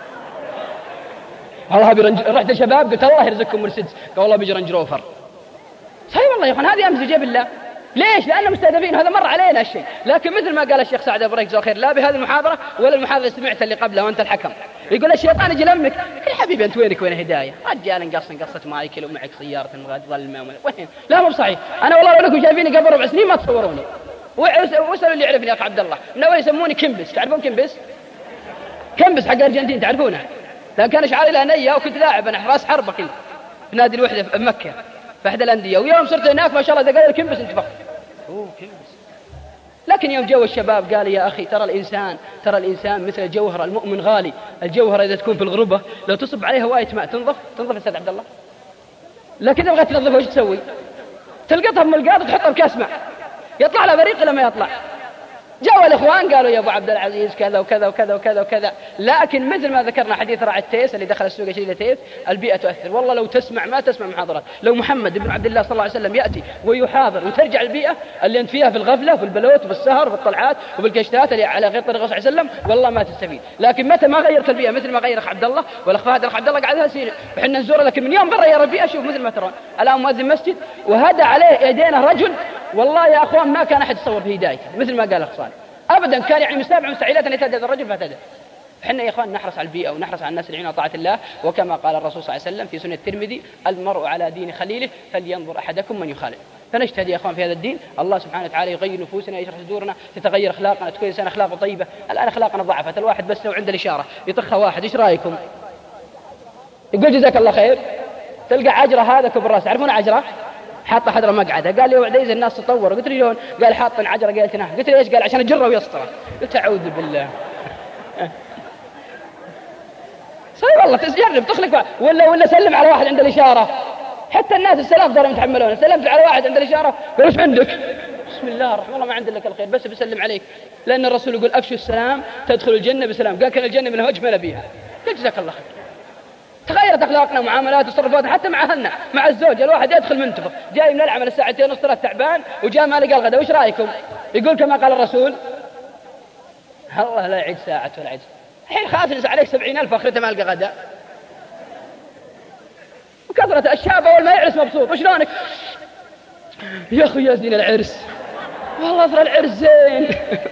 رحت الشباب قلت الله يرزقكم مرسيدس، قال والله بيجي رنج روفر. صحيح والله يا اخوان هذه امزجه بالله. ليش؟ لأننا مستهدفين، هذا مر علينا الشيء. لكن مثل ما قال الشيخ سعد أبريك جزاه خير، لا بهذه المحاضرة ولا المحاضرة سمعت اللي قبلها وأنت الحكم، يقول الشيطان يجي لمك يا حبيبي أنت وينك وين هداية؟ رجال قصة مايكل ومعك سيارة ظل وين؟ لا مو صحيح. أنا والله لو انكم شايفيني قبل 4 سنين ما تصوروني. واسألوا اللي يعرفني يا أخ عبد الله، من أول يسموني كمبس. تعرفون كمبس حق الأرجنتين تعرفونه؟ لأن كان شعاري لهنية وكنت لاعب أنا حراس حربة كنت في نادي الوحدة في مكة في أحد الأندية، ويوم صرت هناك ما شاء الله إذا قال الكمبس انتفق. كمبس. لكن يوم جو الشباب قال يا أخي ترى الإنسان مثل الجوهر، المؤمن غالي. الجوهرة إذا تكون في الغربة لو تصب عليها هواية ماء تنظف يا أستاذ عبد الله. لكن إذا بغيت تنظفها وش تسوي؟ تلقطها من القاط وتحطها بكاس ماء، يطلع لها بريق ولا ما يطلع؟ جاءوا الإخوان قالوا يا أبو عبد العزيز كذا وكذا وكذا وكذا وكذا، لكن مثل ما ذكرنا حديث راعي التيس اللي دخل السوق يشتري تيس، البيئة تؤثر. والله لو تسمع ما تسمع محاضرات، لو محمد بن عبد الله صلى الله عليه وسلم يأتي ويحاضر وترجع البيئة اللي أنت فيها في الغفلة وفي البلوت وفي السهر وفي الطلعات وفي الكشتات اللي على غير طريق الرسول صلى الله عليه وسلم، والله ما تستفيد. لكن متى ما غيرت البيئة مثل ما غير أخ عبد الله والأخ فهد، الأخ عبد الله قاعد هالسنين وحنا نزوره، لكن من يوم برا يا البيئة شوف مثل ما ترون الآن مؤذن مسجد وهدى عليه يدينا رجل، والله يا أخوان ما كان أحد يتصور في هدايته مثل ما قال أخ صالح أبدا، كان يعني مستابع مستحيلات أن يتهدى هذا الرجل فاهتدى. احنا يا إخوان نحرص على البيئة ونحرص على الناس اللي يعينون طاعة الله، وكما قال الرسول صلى الله عليه وسلم في سنة الترمذي: المرء على دين خليله فلينظر أحدكم من يخالف. فنجتهد يا إخوان في هذا الدين، الله سبحانه وتعالى يغير نفوسنا، يشرح صدورنا، تتغير أخلاقنا، تكون إنسان أخلاقه طيبة. الآن أخلاقنا ضعفت، الواحد بس لو عنده الإشارة يطخها واحد إيش رأيكم؟ يقول جزاك الله خير، تلقى عجرة هذا كبر راس، تعرفون عجرة؟ حاط حضره مقعده، قال لي وعديز الناس تطور، قلت له شلون؟ قال حاط عجره، قالت نعم، قلت له ايش؟ قال عشان اجره ويسطره، قلت اعوذ بالله. صحيح والله تجرب تخلق، ولا سلم على واحد عند الاشاره، حتى الناس السلام صاروا يتحملون، سلمت على واحد عند الاشاره قال ايش عندك؟ بسم الله الرحمن، والله ما عندي لك الخير بس بسلم عليك، لان الرسول يقول افشوا السلام تدخل الجنه بسلام، قال كان الجنه من اجمل بها، قلت جزاك الله خير. تغيرت أخلاقنا ومعاملات وتصرفات حتى مع أهلنا، مع الزوج. الواحد يدخل منتفخ، جاي من العمل الساعة 2:30 تعبان وجاء ما لقى الغداء، وش رأيكم؟ يقول كما قال الرسول: الله لا يعيد ساعة ولا عيد. الحين خاف عليك 70,000 آخرته ما لقى غداء. وكثرة الشاب أول ما يعرس مبسوط، وشلونك؟ يا أخي يا زين العرس، والله أثر العرس زين.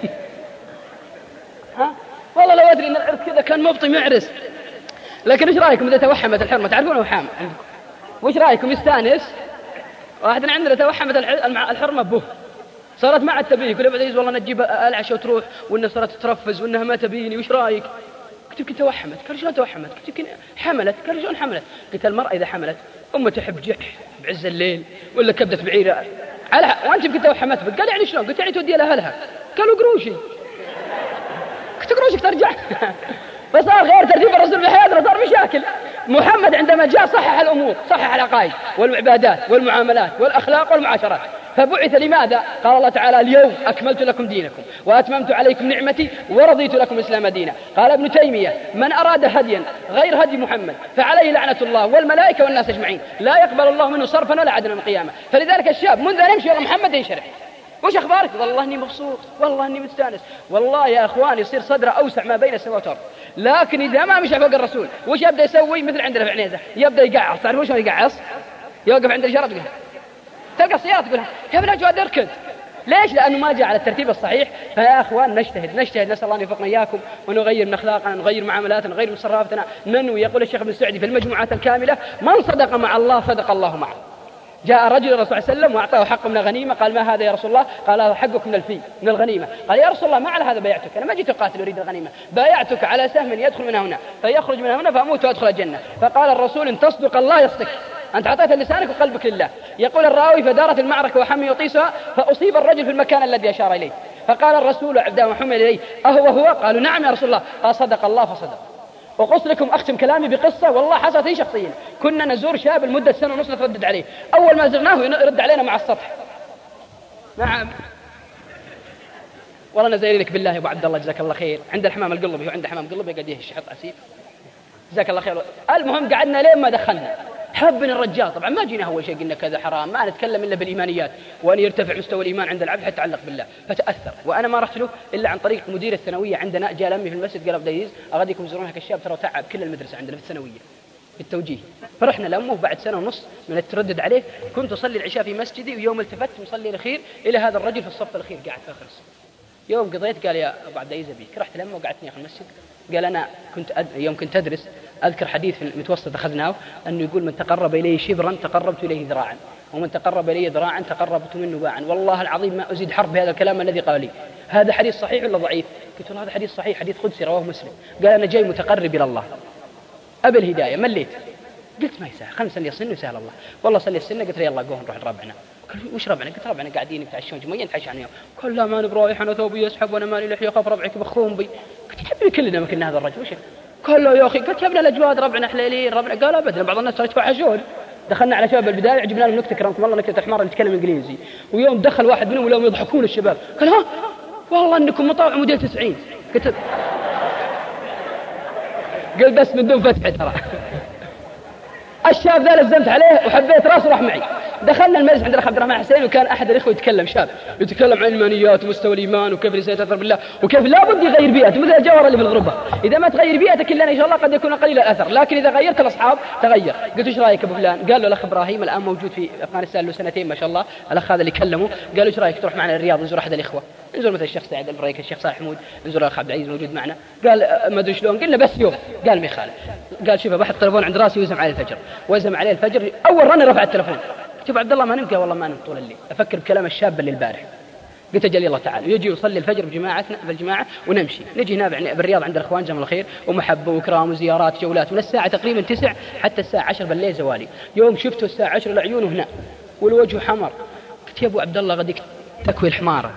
ها؟ والله لو أدري إن العرس كذا كان مبطي معرس. لكن ايش رايكم اذا توحمت الحرمه؟ تعرفون وحام عندكم، وش رايكم يستانس؟ واحد عندنا توحمت الحرمه به، صارت ما عاد تبيني، يقول ابو عزيز والله نجيب العشاء وتروح، وانها صارت تترفز وانها ما تبيني، وش رايك؟ قلت يمكن توحمت. قال شلون توحمت؟ قلت يمكن حملت. قال شلون حملت؟ قلت المراه اذا حملت اما تحب جح بعز الليل ولا كبده بعيره على، وانت يمكن توحمت بك. قال يعني شلون؟ قلت يعني تودي لاهلها. قالوا قروشي. قلت قروشك ترجع. فصار غير ترتيب الرسول في حياتنا، صار مشاكل. محمد عندما جاء صحح الأمور، صحح العقائد والعبادات والمعاملات والأخلاق والمعاشرات. فبعث لماذا؟ قال الله تعالى: اليوم أكملت لكم دينكم وأتممت عليكم نعمتي ورضيت لكم الإسلام دينا. قال ابن تيمية: من أراد هديا غير هدي محمد فعليه لعنة الله والملائكة والناس أجمعين، لا يقبل الله منه صرفا ولا عدلا من القيامة. فلذلك الشاب منذ أن يمشي والله محمد ينشرح. وش أخبارك؟ والله إني مبسوط، والله إني مستانس. والله يا أخوان يصير صدره أوسع ما بين السماوات والأرض. لكن إذا ما مشى فوق الرسول وش يبدأ يسوي؟ مثل عندنا في عنيزة، يبدأ يقعص. تعرفون شلون يقعص؟ يوقف عند الإشارة تقول، تلقى السيارة تقول يا ابن جواد اركض. ليش؟ لأنه ما جاء على الترتيب الصحيح. فيا أخوان نجتهد، نسأل الله أن يوفقنا إياكم ونغير من أخلاقنا، نغير معاملاتنا، نغير من تصرفاتنا. ننوي، يقول الشيخ ابن السعدي في المجموعات الكاملة: من صدق مع الله صدق الله معه. جاء رجل الرسول صلى الله عليه وسلم وأعطاه حق من الغنيمة، قال: ما هذا يا رسول الله؟ قال: هذا حقك من الفيل من الغنيمة. قال: يا رسول الله ما على هذا بايعتك، أنا ما جيت أقاتل أريد الغنيمة، بايعتك على سهم يدخل من هنا فيخرج من هنا فأموت وأدخل الجنة. فقال الرسول: إن تصدق الله يصدق، أنت أعطيت لسانك وقلبك لله. يقول الراوي: فدارت المعركة وحمي يطيسها فأصيب الرجل في المكان الذي أشار إليه. فقال الرسول عندما حمل إليه: أهو هو؟ قالوا: نعم يا رسول الله. قال: صدق الله فصدق. وقص لكم أختم كلامي بقصة والله حصلت لي شخصيا. كنا نزور شاب لمدة سنة ونص نتردد عليه، أول ما زرناه يرد علينا مع السطح. نعم والله أنا زايرينك بالله يا أبو عبد الله جزاك الله خير، عند الحمام القلبي، وعند حمام قلبي قاعد يهش حط عسير جزاك الله خير. المهم قعدنا لين ما دخلنا، حبنا الرجال. طبعا ما جينا أول شيء قلنا كذا حرام، ما نتكلم إلا بالإيمانيات وأن يرتفع مستوى الإيمان عند العبد حتى يتعلق بالله. فتأثر، وأنا ما رحت له إلا عن طريق مدير الثانوية عندنا، جاء لمي في المسجد قال: أبو عزيز أغاديكم يزورون هيك الشاب ترى تعب كل المدرسة عندنا في الثانوية في التوجيه. فرحنا لأمه بعد سنة ونص من التردد عليه. كنت أصلي العشاء في مسجدي، ويوم التفت مصلي الأخير إلى هذا الرجل في الصف الأخير قاعد في آخر الصف. يوم قضيت قال: يا أبو عبد العزيز أبيك. رحت لأمه وقعدتني في المسجد. قال: أنا يوم كنت أدرس أذكر حديث في المتوسط أخذناه، أنه يقول: من تقرب إليه شبرا تقربت إليه ذراعا، ومن تقرب إليه ذراعا تقربت منه باعا. والله العظيم ما أزيد حرف بهذا الكلام الذي قال لي. هذا حديث صحيح ولا ضعيف؟ قلت له: هذا حديث صحيح، حديث قدسي رواه مسلم. قال: أنا جاي متقرب إلى الله أبي الهداية، مليت. قلت: ما يسهل، خلنا نصلي السنة وسهل الله. والله صلي السنة. قلت له: يلا قوم نروح لربعنا. قال: وش ربعنا؟ قلت: ربعنا قاعدين يتعشون جمعيا نتعشى عنهم. قال: لا ماني برايح، أنا ثوبي يسحب وأنا مالي لحية، خاف ربعك بخون بي. قلت: يحبني كلنا مكن هذا الرجل وش؟ قال: لا يا أخي. قلت: يا ابن الأجواد ربعنا حليلين ربعنا. قال: أبدا، بعض الناس ترى يتفحشون. دخلنا على شباب البداية جبنا لهم نكتة كرامكم الله، نكتة حمار نتكلم إنجليزي. ويوم دخل واحد منهم ولهم يضحكون الشباب، قال: ها والله انكم مطاوع موديل 90. قلت قل بس من دون فتح ترى. الشاب ذا لزمت عليه وحبيت راسه راح معي. دخلنا المجلس عند الأخ عبد الرحمن حسين، وكان أحد الإخوة يتكلم شاب يتكلم عن الإيمانيات ومستوى الإيمان وكيف الإنسان يتأثر بالله وكيف لا بد يغير بيئته مثل الجوهر اللي في الغربة. إذا ما تغير بيئتك إلا إن شاء الله قد يكون قليل الأثر، لكن إذا غيرت الأصحاب تغير. قلت إيش رأيك أبو فلان؟ قال له الأخ إبراهيم الآن موجود في أفغانستان له سنتين ما شاء الله، الأخ هذا اللي كلمه قال له إيش رأيك تروح معنا الرياض نزور أحد الإخوة، نزور مثل الشيخ سعد البريك، الشيخ صالح حمود، نزور الأخ عبد العزيز موجود معنا. قال ما أدري شلون، قلنا بس يوم. قال ما يخالف. قال شوف بحط التلفون عند راسي ويزم عليه الفجر، ويزم عليه الفجر أول رن رفع التلفون. شوف عبد الله ما نمت، والله ما نمت طول الليل أفكر بكلام الشاب اللي البارح. قلت أجل الله تعالى يجي يصلي الفجر بجماعتنا بالجماعة ونمشي نجي هنا بالرياض عند الأخوان جزاهم الله خير، ومحبة وإكرام وزيارات جولات من الساعة تقريبا 9 حتى الساعة 10 بالليل زوالي. يوم شفته الساعة 10 العيون هنا والوجه حمر. قلت يا أبو عبد الله غديك تكوي الحمارة.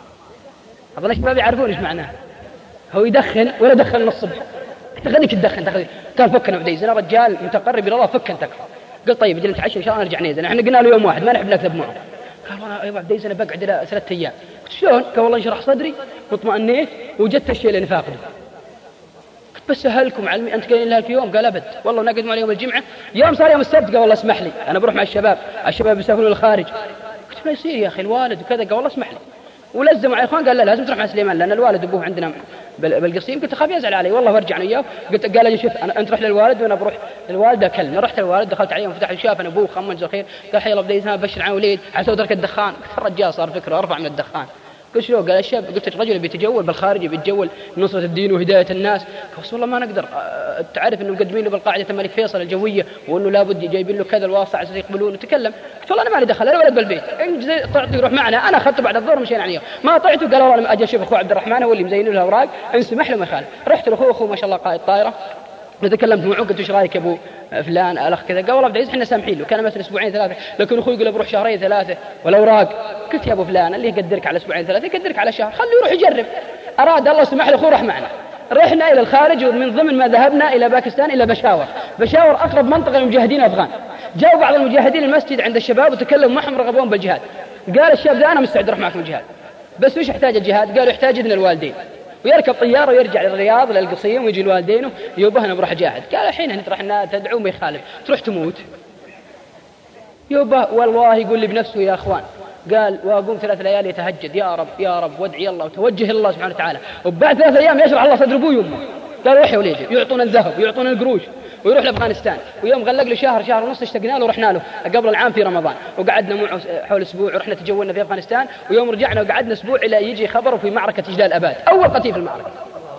أظن الشباب يعرفون إيش معناه. هو يدخن ولا دخن من الصبح. غديك تدخن قال فكنا بديز أنا رجال متقرب إلى الله فك أنت. قلت طيب اجل نتعشى ان شاء الله نرجع نيزن. احنا قلنا له يوم واحد ما نحب نكذب معه. قال والله يا ابو عبد انا بقعد الى 3 ايام. قلت شلون؟ قال والله انشرح صدري واطمأنيت وجدت الشيء اللي نفاقده. قلت بس سهلكم علمي انت قايلين لها في يوم؟ قال ابد والله نقدم على يوم الجمعه. يوم صار يوم السبت قال والله اسمح لي انا بروح مع الشباب بيسافرون للخارج. قلت ما يصير يا اخي الوالد وكذا. قال والله اسمح لي ولزم على اخوان. قال لا لازم تروح مع سليمان لان الوالد ابوه عندنا بالقصيم. قلت اخاف يزعل علي والله برجع انا وياه. قلت قال لي شوف انت روح للوالد وانا بروح للوالد اكلم. رحت للوالد دخلت عليه وفتح شاف انا ابوه خمن جزاه خير. قال حي الله بديت بشر عن وليد عسى ترك الدخان. قلت الرجال صار فكره ارفع من الدخان. قلت شلون؟ قال الشاب. قلت الرجل بيتجول بالخارج بيتجول نصرة الدين وهداية الناس. قلت والله ما نقدر تعرف انه مقدمين له بالقاعدة الملك فيصل الجوية وانه لابد جايبين له كذا الواسطة عشان يقبلون. وتكلم. قلت والله انا ما لي دخل انا ولد بالبيت ان طعته يروح معنا. انا اخذته بعد الظهر مشينا عليه ما طعته. قال والله انا اجي اشوف اخوه عبد الرحمن هو اللي مزين له الاوراق ان سمح له ما يخالف. رحت لاخوه ما شاء الله قائد طائرة تكلمت معه قلت ايش رايك يا ابو فلان الاخ كذا. قال والله عبد العزيز احنا سامحين له كان مثلا 2 3 لكن اخوي يقول بروح 2 3 والاوراق. قلت يا ابو فلان اللي يقدرك على 2 3 يقدرك على شهر خليه يروح يجرب. اراد الله سمح له اخوه راح معنا. رحنا الى الخارج ومن ضمن ما ذهبنا الى باكستان الى بشاور اقرب منطقه للمجاهدين افغان. جاءوا بعض المجاهدين المسجد عند الشباب وتكلموا معهم رغبون بالجهاد. قال الشاب ذا انا مستعد اروح معكم الجهاد بس وش يحتاج الجهاد؟ قالوا يحتاج اذن الوالدين ويركب طياره ويرجع للرياض للقصيم ويجي الوالدين ويبه انا بروح اجاهد. قال الحين انت راح تدعو ما يخالف تروح تموت يبه والله يقول لي بنفسه يا اخوان. قال واقوم 3 ليالي يتهجد يا رب يا رب وادعي الله وتوجه الى الله سبحانه وتعالى. وبعد 3 ايام يشرح الله صدر ابوي وامه. قال روح يا وليدي يعطونا الذهب ويعطونا القروش ويروح لافغانستان. ويوم غلق له شهر ونص اشتقنا له ورحنا له قبل العام في رمضان وقعدنا معه حول اسبوع ورحنا تجولنا في افغانستان. ويوم رجعنا وقعدنا اسبوع الى يجي خبره في معركه اجلال اباد اول قتيل في المعركه.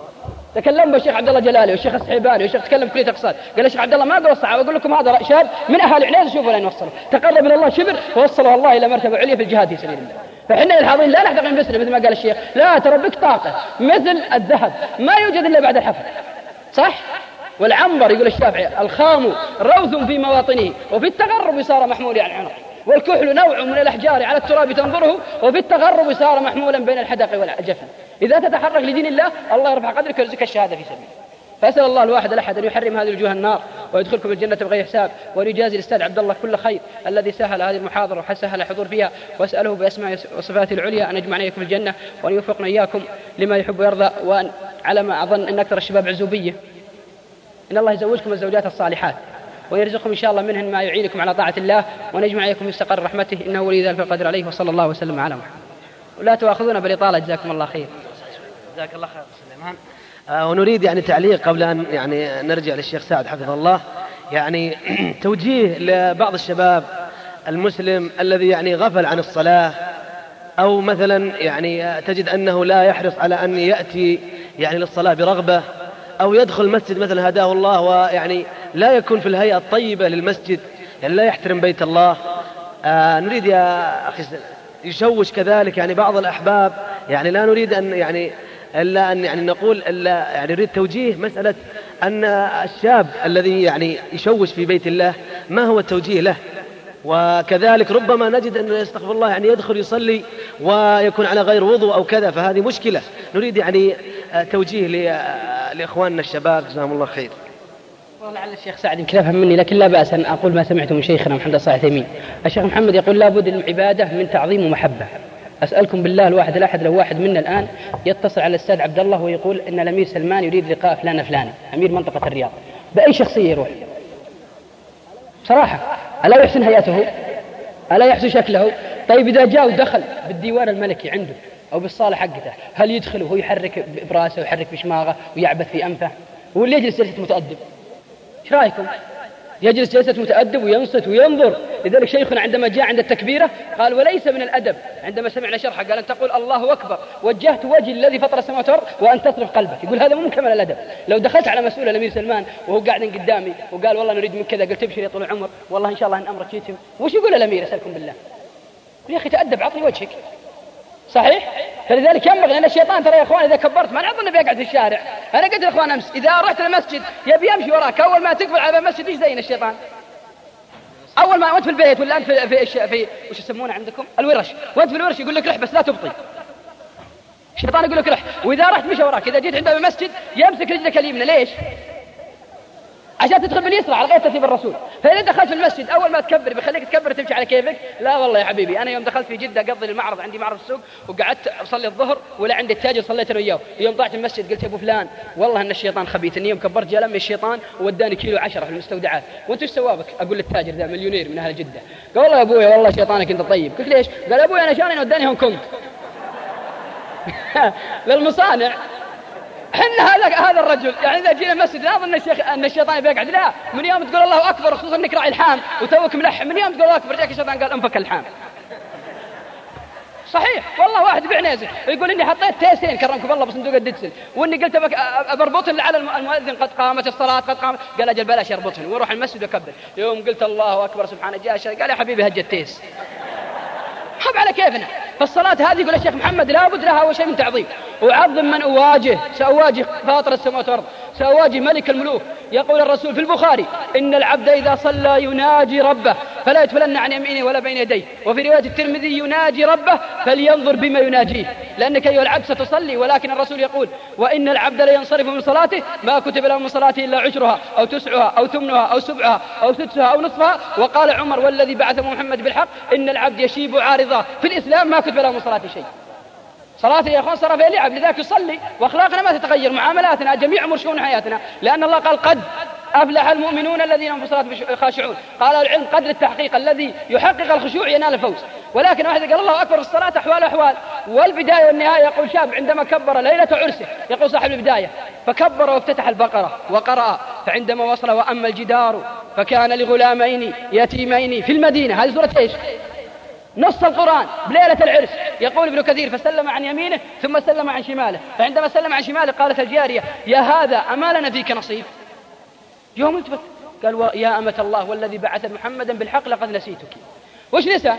تكلم بالشيخ عبد الله جلالي والشيخ السحيباني والشيخ تكلم في كليه اقتصاد. قال الشيخ عبد الله ما قال الصحابه اقول لكم هذا شاب من اهالي عنيز شوفوا لين وصلوا تقرب الى الله شبر فوصله الله الى مرتبه عليا في الجهاد في سبيل الله. فاحنا الحاضرين لا نحتقن بسنا مثل ما قال الشيخ لا ترى بك طاقه مثل الذهب ما يوجد الا بعد الحفر صح. والعنبر يقول الشافعي الخام روث في مواطنه وفي التغرب صار محمول على العنق. والكحل نوع من الأحجار على التراب تنظره وفي التغرب صار محمولا بين الحدق والجفن. إذا تتحرك لدين الله الله يرفع قدرك ويرزقك الشهادة في سبيله. فأسأل الله الواحد الأحد أن يحرم هذه الوجوه النار ويدخلكم الجنة بغير حساب وأن يجازي الأستاذ عبد الله كل خير الذي سهل هذه المحاضرة وسهل الحضور فيها. وأسأله بأسماء وصفاته العليا أن يجمعنا إياكم الجنة وأن يوفقنا إياكم لما يحب ويرضى. وأن على ما أظن أن أكثر الشباب عزوبية إن الله يزوجكم الزوجات الصالحات ويرزقكم إن شاء الله منهن ما يعينكم على طاعة الله وأن يجمع إياكم في استقر رحمته إنه ولي ذلك القدر عليه. وصلى الله وسلم على محمد. ولا تؤاخذونا بالإطالة جزاكم الله خير. جزاك الله خير سليمان. ونريد يعني تعليق قبل أن يعني نرجع للشيخ سعد حفظه الله يعني توجيه لبعض الشباب المسلم الذي يعني غفل عن الصلاة أو مثلا يعني تجد أنه لا يحرص على أن يأتي يعني للصلاة برغبة أو يدخل المسجد مثلا هداه الله ويعني لا يكون في الهيئة الطيبة للمسجد يعني لا يحترم بيت الله. نريد يا أخي يشوش كذلك يعني بعض الأحباب يعني لا نريد أن يعني إلا أن يعني نقول إلا يعني نريد توجيه مسألة أن الشاب الذي يعني يشوش في بيت الله ما هو التوجيه له. وكذلك ربما نجد أن يستغفر الله يعني يدخل يصلي ويكون على غير وضوء أو كذا فهذه مشكلة. نريد يعني توجيه لإخواننا الشباب جزاهم الله خير. ولعل الشيخ سعد يمكن يفهم مني لكن لا بأس أن أقول ما سمعته من شيخنا محمد صالح تيمين. الشيخ محمد يقول لا بد للعبادة من تعظيم ومحبة أسألكم بالله الواحد الأحد لو واحد منا الآن يتصل على الأستاذ عبد الله ويقول إن الأمير سلمان يريد لقاء فلان فلاني أمير منطقة الرياض، بأي شخصية يروح؟ صراحة ألا يحسن هيئته؟ ألا يحسن شكله؟ طيب إذا جاء ودخل بالديوان الملكي عنده أو بالصالة حقته، هل يدخل وهو يحرك براسه ويحرك بشماغه ويعبث في أنفه واللي يجلس جلسة متأدب؟ إيش رأيكم؟ يجلس جلسة متأدب وينصت وينظر. لذلك شيخنا عندما جاء عند التكبيرة قال وليس من الأدب عندما سمعنا شرحه قال أن تقول الله أكبر وجهت وجهي الذي فطر السماوات والأرض وأن تصرف قلبك. يقول هذا مو من كمال الأدب. لو دخلت على مسؤول الأمير سلمان وهو قاعد قدامي وقال والله نريد من كذا، قلت ابشر يا طول العمر والله إن شاء الله إن أمرك يتم، وش يقول الأمير؟ أسألكم بالله يا أخي تأدب عطني وجهك. صحيح؟ فلذلك ينبغي أن الشيطان ترى يا أخوان إذا كبرت ما نظن بيقعد في الشارع. أنا قلت يا أخوان أمس إذا رحت المسجد يبي يمشي وراك، أول ما تقبل على المسجد إيش زين الشيطان؟ أول ما وأنت في البيت ولا أنت في وش يسمونه عندكم الورش، وأنت في الورش يقول لك رح بس لا تبطي. الشيطان يقول لك رح، وإذا رحت مشى وراك. إذا جيت عنده المسجد يمسك رجلك اليمنى. ليش؟ عشان تدخل باليسرى على غير ترتيب الرسول. فإذا دخلت في المسجد أول ما تكبر بيخليك تكبر تمشي على كيفك. لا والله يا حبيبي أنا يوم دخلت في جدة قضي المعرض، عندي معرض السوق وقعدت أصلي الظهر ولا عندي التاجر صليت أنا وياه. يوم طلعت المسجد قلت يا أبو فلان والله أن الشيطان خبيث، إني يوم كبرت جاء لمي الشيطان ووداني كيلو 10 في المستودعات. وأنت إيش سوابك؟ أقول للتاجر ذا مليونير من أهل جدة. قال والله يا أبوي والله شيطانك أنت طيب. قلت ليش؟ قال أبوي أنا شاني وداني هونغ كونغ للمصانع. حنا هذا الرجل يعني إذا جينا المسجد لا أظن أن الشيطان بيقعد. لا، من يوم تقول الله أكبر خصوصا إنك راعي الحام وتوك ملحم، من يوم تقول الله أكبر جاك الشيطان قال انفك الحام. صحيح والله واحد بعنيزه يقول إني حطيت تيسين كرمكم الله بصندوق الدكسل وإني قلت بربطهن على المؤذن قد قامت الصلاة قد قامت. قال أجل بلاش يربطهن ويروح المسجد وكبر. يوم قلت الله أكبر سبحانه جاء قال يا حبيبي هج التيس حب على كيفنا. فالصلاة هذه يقول الشيخ محمد لابد لها أول شيء من تعظيم. وعظم من أواجه، سأواجه فاطر السماوات والأرض، سأواجه ملك الملوك. يقول الرسول في البخاري إن العبد إذا صلى يناجي ربه فلا يتفلن عن يمينه ولا بين يديه. وفي رواية الترمذي يناجي ربه فلينظر بما يناجيه، لأنك أيها العبد ستصلي. ولكن الرسول يقول وإن العبد لينصرف من صلاته ما كتب له من صلاته إلا عشرها أو تسعها أو ثمنها أو سبعها أو سدسها أو نصفها. وقال عمر والذي بعث محمد بالحق إن العبد يشيب عارضا في الإسلام ما كتب له من صلاته شيء. صلاته يا أخوان صار فيها لعب. لذلك يصلي وأخلاقنا ما تتغير، معاملاتنا جميع أمور شؤون حياتنا، لأن الله قال قد أفلح المؤمنون الذين هم في صلاتهم خاشعون. قال العلم قدر التحقيق الذي يحقق الخشوع ينال الفوز. ولكن واحد قال الله أكبر الصلاة أحوال والبداية والنهاية. يقول شاب عندما كبر ليلة عرسه، يقول صاحب البداية فكبر وافتتح البقرة وقرأ فعندما وصل وأما الجدار فكان لغلامين يتيمين في المدينة. هذه سورة إيش؟ نص القرآن بليلة العرس. يقول ابن كثير فسلم عن يمينه ثم سلم عن شماله، فعندما سلم عن شماله قالت الجارية يا هذا أما لنا فيك نصيب؟ يوم التفت قال يا أمة الله والذي بعث محمدا بالحق لقد نسيتك. وش نسى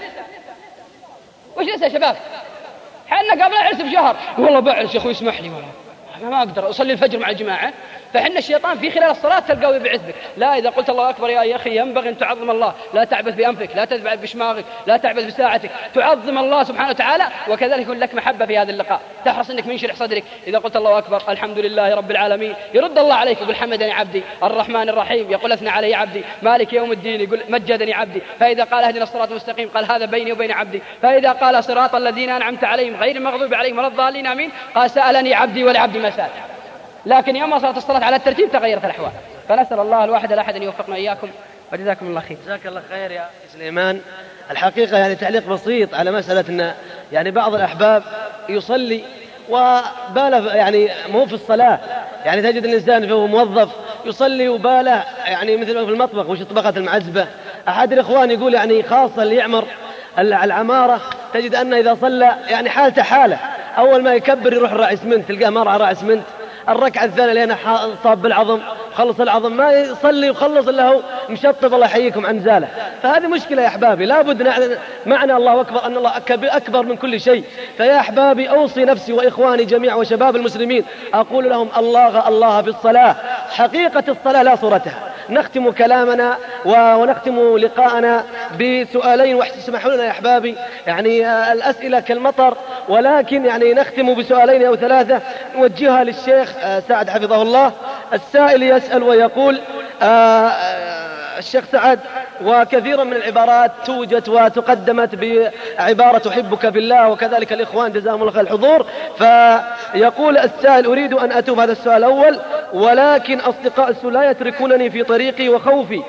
يا شباب؟ حنا قبل العرس بشهر والله بعرس يا أخوي اسمح لي والله ما أقدر أصلي الفجر مع الجماعة. فحنا الشيطان في خلال الصلاة تلقاه يبعث بك. لا، إذا قلت الله أكبر يا أخي ينبغي أن تعظم الله، لا تعبث بأنفك، لا تذبح بشماغك، لا تعبث بساعتك، تعظم الله سبحانه وتعالى. وكذلك يكون لك محبة في هذا اللقاء، تحرص أنك منشرح صدرك. إذا قلت الله أكبر الحمد لله رب العالمين يرد الله عليك يقول حمدني عبدي الرحمن الرحيم، يقول أثنى علي عبدي مالك يوم الدين، يقول مجدني عبدي. فإذا قال اهدنا الصراط المستقيم قال هذا بيني وبين عبدي. فإذا قال صراط الذين أنعمت عليهم غير المغضوب عليهم ولا الضالين آمين قال سألني عبدي ولعبدي ما سأل. لكن يوم صارت الصلاة على الترتيب تغيرت الأحوال. فنسأل الله الواحد الأحد أن يوفقنا إياكم وجزاكم الله خير. جزاك الله خير يا سليمان. الحقيقة يعني تعليق بسيط على مسألة أن يعني بعض الأحباب يصلي وباله يعني مو في الصلاة. يعني تجد الإنسان فهو موظف يصلي وباله يعني مثل في المطبخ وش طبقة المعزبة. أحد الإخوان يقول يعني خاصة اللي يعمر العمارة تجد أنه إذا صلى يعني حالته حالة، أول ما يكبر يروح راعي اسمنت، تلقاه مرعى راعي اسمنت. الركعة الثانية لأنه صاب بالعظم خلص العظم ما يصلي وخلص إلا هو مشطب الله يحييكم عن زاله. فهذه مشكلة يا أحبابي، لابد معنى الله أكبر أن الله أكبر من كل شيء. فيا أحبابي أوصي نفسي وإخواني جميعا وشباب المسلمين أقول لهم الله في الصلاة، حقيقة الصلاة لا صورتها. نختم كلامنا ونختم لقاءنا بسؤالين واسمحوا لنا يا أحبابي يعني الأسئلة كالمطر، ولكن يعني نختم بسؤالين أو ثلاثة نوجهها للشيخ سعد حفظه الله. السائل يسأل ويقول الشيخ سعد وكثيرا من العبارات توجت وتقدمت بعبارة أحبك في الله، وكذلك الإخوان جزاهم الله خير الحضور. فيقول السائل: أريد أن أتوب، هذا السؤال الأول، ولكن أصدقاء السوء لا يتركونني في طريقي، وخوفي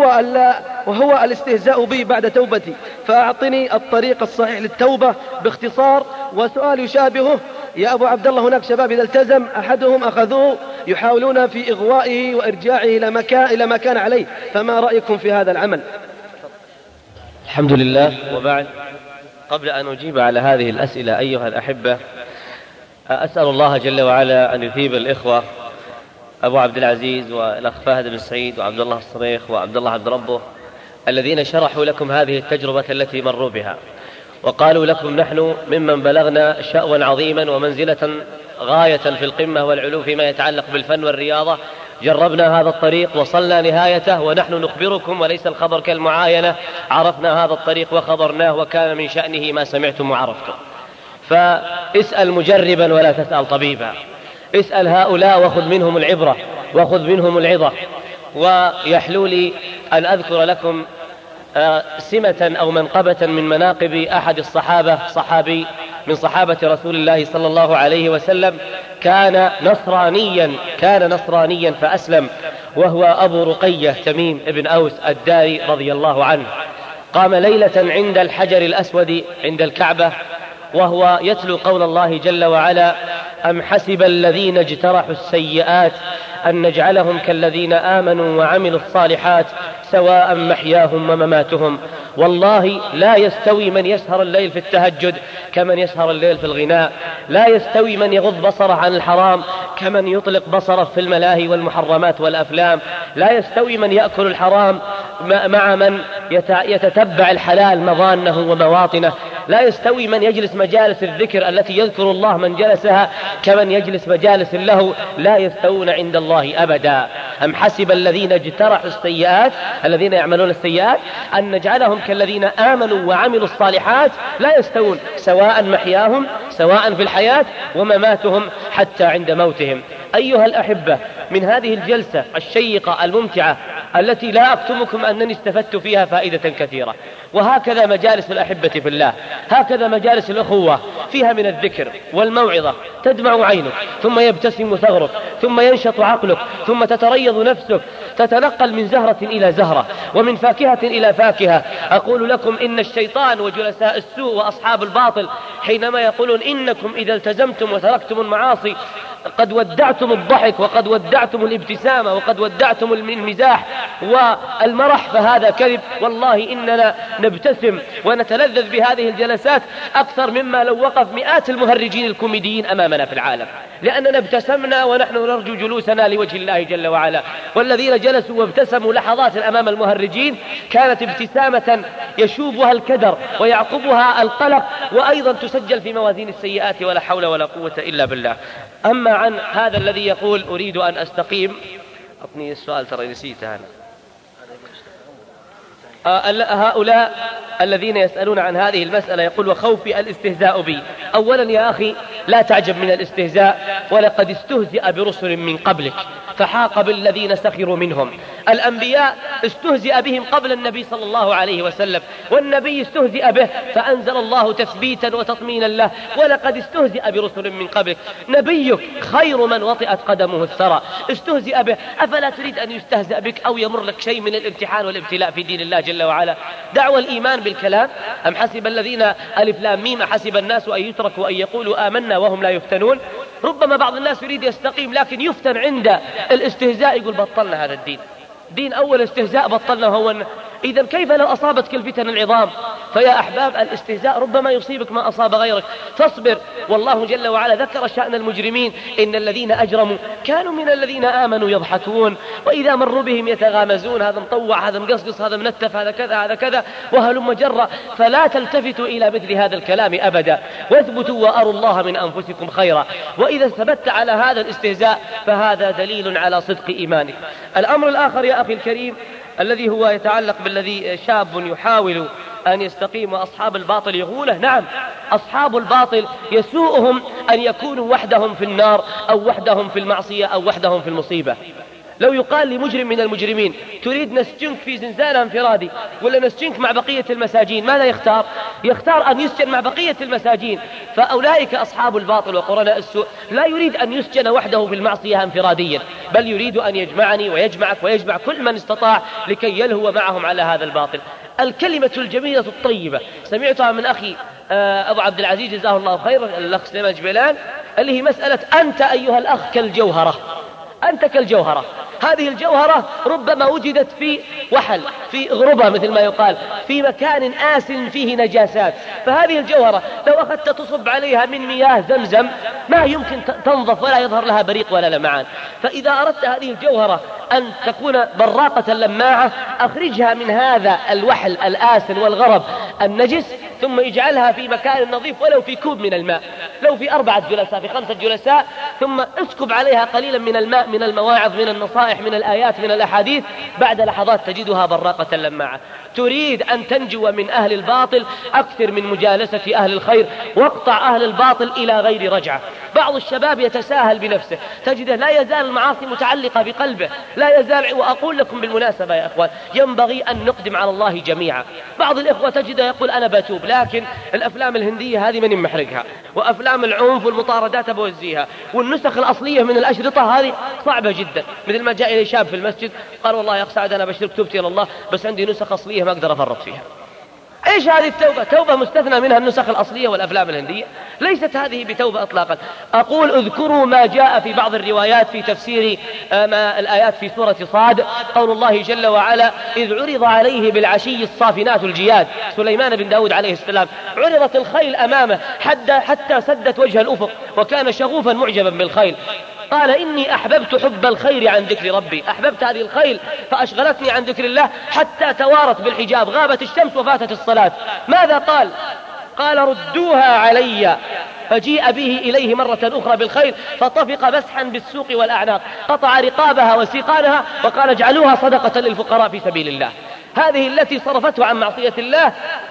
وهو الاستهزاء بي بعد توبتي، فأعطني الطريق الصحيح للتوبة باختصار. وسؤال يشابهه: يا أبو عبد الله، هناك شباب إذا التزم أحدهم أخذوه يحاولون في إغوائه وإرجاعه إلى ما كان عليه، فما رأيكم في هذا العمل؟ الحمد لله، وبعد، قبل أن أجيب على هذه الأسئلة أيها الأحبة، أسأل الله جل وعلا أن يثيب الإخوة أبو عبد العزيز والأخ فهد بن سعيد وعبد الله الصريخ وعبد الله عبد ربه الذين شرحوا لكم هذه التجربة التي مروا بها، وقالوا لكم: نحن ممن بلغنا شأوا عظيما ومنزلة غاية في القمة والعلو فيما يتعلق بالفن والرياضة، جربنا هذا الطريق وصلنا نهايته، ونحن نخبركم وليس الخبر كالمعاينة، عرفنا هذا الطريق وخبرناه، وكان من شأنه ما سمعتم وعرفتم. فاسأل مجربا ولا تسأل طبيبا، اسأل هؤلاء وخذ منهم العبرة وخذ منهم العظة. ويحلو لي أن أذكر لكم سمة أو منقبة من مناقب أحد الصحابة، صحابي من صحابة رسول الله صلى الله عليه وسلم، كان نصرانيا فأسلم، وهو أبو رقية تميم ابن أوس الداري رضي الله عنه. قام ليلة عند الحجر الأسود عند الكعبة وهو يتلو قول الله جل وعلا: أم حسب الذين اجترحوا السيئات أن نجعلهم كالذين آمنوا وعملوا الصالحات سواء محياهم ومماتهم، والله لا يستوي من يسهر الليل في التهجد كمن يسهر الليل في الغناء، لا يستوي من يغض بصره عن الحرام كمن يطلق بصره في الملاهي والمحرمات والأفلام، لا يستوي من يأكل الحرام مع من يتتبع الحلال مظانه ومواطنه، لا يستوي من يجلس مجالس الذكر التي يذكر الله من جلسها كمن يجلس مجالس اللهو، لا يستوون عند الله أبدا. أم حسب الذين اجترحوا السيئات، الذين يعملون السيئات، أن نجعلهم كالذين آمنوا وعملوا الصالحات لا يستوون، سواء محياهم سواء في الحياة ومماتهم حتى عند موتهم. أيها الأحبة، من هذه الجلسة الشيقة الممتعة التي لا أكتمكم أنني استفدت فيها فائدة كثيرة، وهكذا مجالس الأحبة في الله، هكذا مجالس الأخوة فيها من الذكر والموعظة، تدمع عينك ثم يبتسم ثغرك ثم ينشط عقلك ثم تتريض نفسك، تتنقل من زهرة إلى زهرة ومن فاكهة إلى فاكهة. أقول لكم إن الشيطان وجلساء السوء وأصحاب الباطل حينما يقولون إنكم إذا التزمتم وتركتم المعاصي قد ودعتم الضحك وقد ودعتم الابتسامة وقد ودعتم المزاح والمرح، فهذا كذب. والله إننا نبتسم ونتلذذ بهذه الجلسات أكثر مما لو وقف مئات المهرجين الكوميديين أمامنا في العالم، لأننا ابتسمنا ونحن نرجو جلوسنا لوجه الله جل وعلا. والذين جلسوا وابتسموا لحظات أمام المهرجين كانت ابتسامة يشوبها الكدر ويعقبها القلق، وأيضا تسجل في موازين السيئات، ولا حول ولا قوة إلا بالله. أما عن هذا الذي يقول أريد أن أستقيم، أعطني السؤال ترى نسيته أنا. هؤلاء الذين يسألون عن هذه المسألة يقول: وخوفي الاستهزاء بي. أولا يا أخي لا تعجب من الاستهزاء، ولقد استهزئ برسل من قبلك فحاق بالذين سخروا منهم. الأنبياء استهزئ بهم قبل النبي صلى الله عليه وسلم، والنبي استهزئ به فأنزل الله تثبيتا وتطمينا له: ولقد استهزئ برسل من قبلك. نبيك خير من وطئت قدمه الثرى استهزئ به، أفلا تريد أن يستهزأ بك أو يمر لك شيء من الامتحان والابتلاء في دين الله جل وعلا؟ دعوى الإيمان بالكلام. أم حسب الذين ألف لام ميم حسب الناس أن يتركوا أن يقولوا آمنا وهم لا يفتنون. ربما بعض الناس يريد يستقيم لكن يفتن عند الاستهزاء، يقول بطلنا هذا الدين، دين أول استهزاء بطلنا هو. إذن كيف لو أصابتك الفتن العظام؟ فيا أحباب الاستهزاء ربما يصيبك ما أصاب غيرك، فاصبر. والله جل وعلا ذكر شأن المجرمين: إن الذين أجرموا كانوا من الذين آمنوا يضحكون وإذا مروا بهم يتغامزون، هذا مطوع هذا مقصقص هذا منتف هذا كذا هذا كذا وهلم جرا. فلا تلتفتوا إلى مثل هذا الكلام أبدا، واثبتوا وأروا الله من أنفسكم خيرا. وإذا ثبت على هذا الاستهزاء فهذا دليل على صدق إيمانك. الأمر الآخر يا أخي الكريم الذي هو يتعلق بالذي شاب يحاول أن يستقيم وأصحاب الباطل يغوله. نعم، أصحاب الباطل يسوءهم أن يكونوا وحدهم في النار أو وحدهم في المعصية أو وحدهم في المصيبة. لو يقال لمجرم من المجرمين تريد نسجنك في زنزانة انفرادي ولا نسجنك مع بقية المساجين، ماذا يختار؟ يختار أن يسجن مع بقية المساجين. فأولئك أصحاب الباطل وقرناء السوء لا يريد أن يسجن وحده في المعصية انفراديا، بل يريد أن يجمعني ويجمعك ويجمع كل من استطاع لكي يلهو معهم على هذا الباطل. الكلمة الجميلة الطيبة سمعتها من أخي أبو عبد العزيز جزاه الله خيرا، الأخ سليمان جبيلان، اللي هي مسألة أنت أيها الأخ كالجوهرة، أنت كالجوهرة. هذه الجوهرة ربما وجدت في وحل، في غربة مثل ما يقال، في مكان آس فيه نجاسات، فهذه الجوهرة لو أخذت تصب عليها من مياه زمزم ما يمكن تنظف ولا يظهر لها بريق ولا لمعان. فإذا أردت هذه الجوهرة أن تكون براقة لماعة أخرجها من هذا الوحل الآسن والغرب النجس، ثم اجعلها في مكان نظيف ولو في كوب من الماء، لو في 4 جلساء في 5 جلساء، ثم اسكب عليها قليلا من الماء من المواعظ من النصائح من الآيات من الأحاديث، بعد لحظات تجدها براقة لماعة. تريد أن تنجو من أهل الباطل أكثر من مجالسة أهل الخير، واقطع أهل الباطل إلى غير رجعة. بعض الشباب يتساهل بنفسه، تجده لا يزال المعاصي متعلقة بقلبه، لا يزال. وأقول لكم بالمناسبة يا أخوان ينبغي أن نقدم على الله جميعا. بعض الإخوة تجده يقول أنا بتوب، لكن الأفلام الهندية هذه من محرقها، وأفلام العنف والمطاردات بوزيها، والنسخ الأصلية من الأشرطة هذه صعبة جدا. مثل ما جاء إلي شاب في المسجد قال والله يا أخ سعد أنا بشرك توبتي إلى الله بس عندي نسخ أصلية ما أقدر أفرط فيها. إيش هذه التوبة؟ توبة مستثنى منها النسخ الأصلية والأفلام الهندية؟ ليست هذه بتوبة أطلاقا. أقول اذكروا ما جاء في بعض الروايات في تفسير ما الآيات في سورة صاد، قول الله جل وعلا إذ عرض عليه بالعشي الصافنات الجياد، سليمان بن داود عليه السلام، عرضت الخيل أمامه حتى سدت وجه الأفق وكان شغوفا معجبا بالخيل، قال إني أحببت حب الخير عن ذكر ربي، أحببت هذه الخيل فأشغلتني عن ذكر الله حتى توارت بالحجاب، غابت الشمس وفاتت الصلاة. ماذا قال؟ قال ردوها علي، فجيء به إليه مرة أخرى بالخيل فطفق مسحا بالسوق والأعناق، قطع رقابها وسيقانها وقال اجعلوها صدقة للفقراء في سبيل الله. هذه التي صرفته عن معصية الله.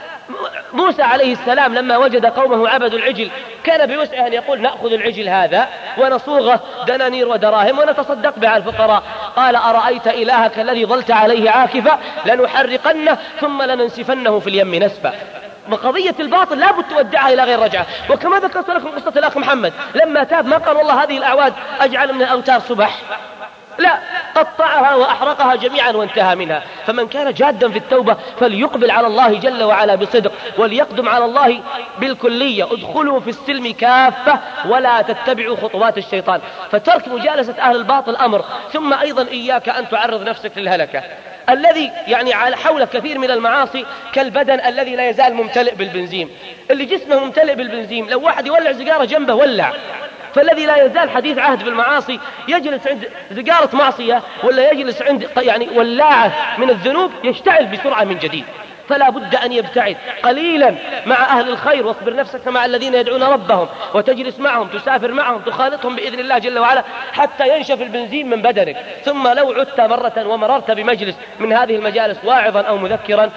موسى عليه السلام لما وجد قومه عبدوا العجل كان بوسعه أن يقول نأخذ العجل هذا ونصوغه دنانير ودراهم ونتصدق به على الفقراء. قال أرأيت إلهك الذي ظلت عليه عاكفا لنحرقنه ثم لننسفنه في اليم نسفا. وقضية الباطل لا بد تودعها إلى غير رجعة. وكما ذكرت لكم قصة الأخ محمد لما تاب ما قال والله هذه الأعواد أجعل من الأوتار سبح، لا، قطعها وأحرقها جميعا وانتهى منها. فمن كان جادا في التوبة فليقبل على الله جل وعلا بصدق وليقدم على الله بالكلية. ادخلوا في السلم كافة ولا تتبعوا خطوات الشيطان. فترك مجالسة أهل الباطل أمر، ثم أيضا إياك أن تعرض نفسك للهلكة. الذي يعني على حول كثير من المعاصي كالبدن الذي لا يزال ممتلئ بالبنزين، اللي جسمه ممتلئ بالبنزين لو واحد يولع سيجارة جنبه ولع. فالذي لا يزال حديث عهد بالمعاصي يجلس عند سيجارة معصية ولا يجلس عند يعني ولاعة من الذنوب يشتعل بسرعة من جديد. فلا بد أن يبتعد قليلا مع أهل الخير، واصبر نفسك مع الذين يدعون ربهم وتجلس معهم تسافر معهم تخالطهم بإذن الله جل وعلا حتى ينشف البنزين من بدنك. ثم لو عدت مرة ومررت بمجلس من هذه المجالس واعظا أو مذكرا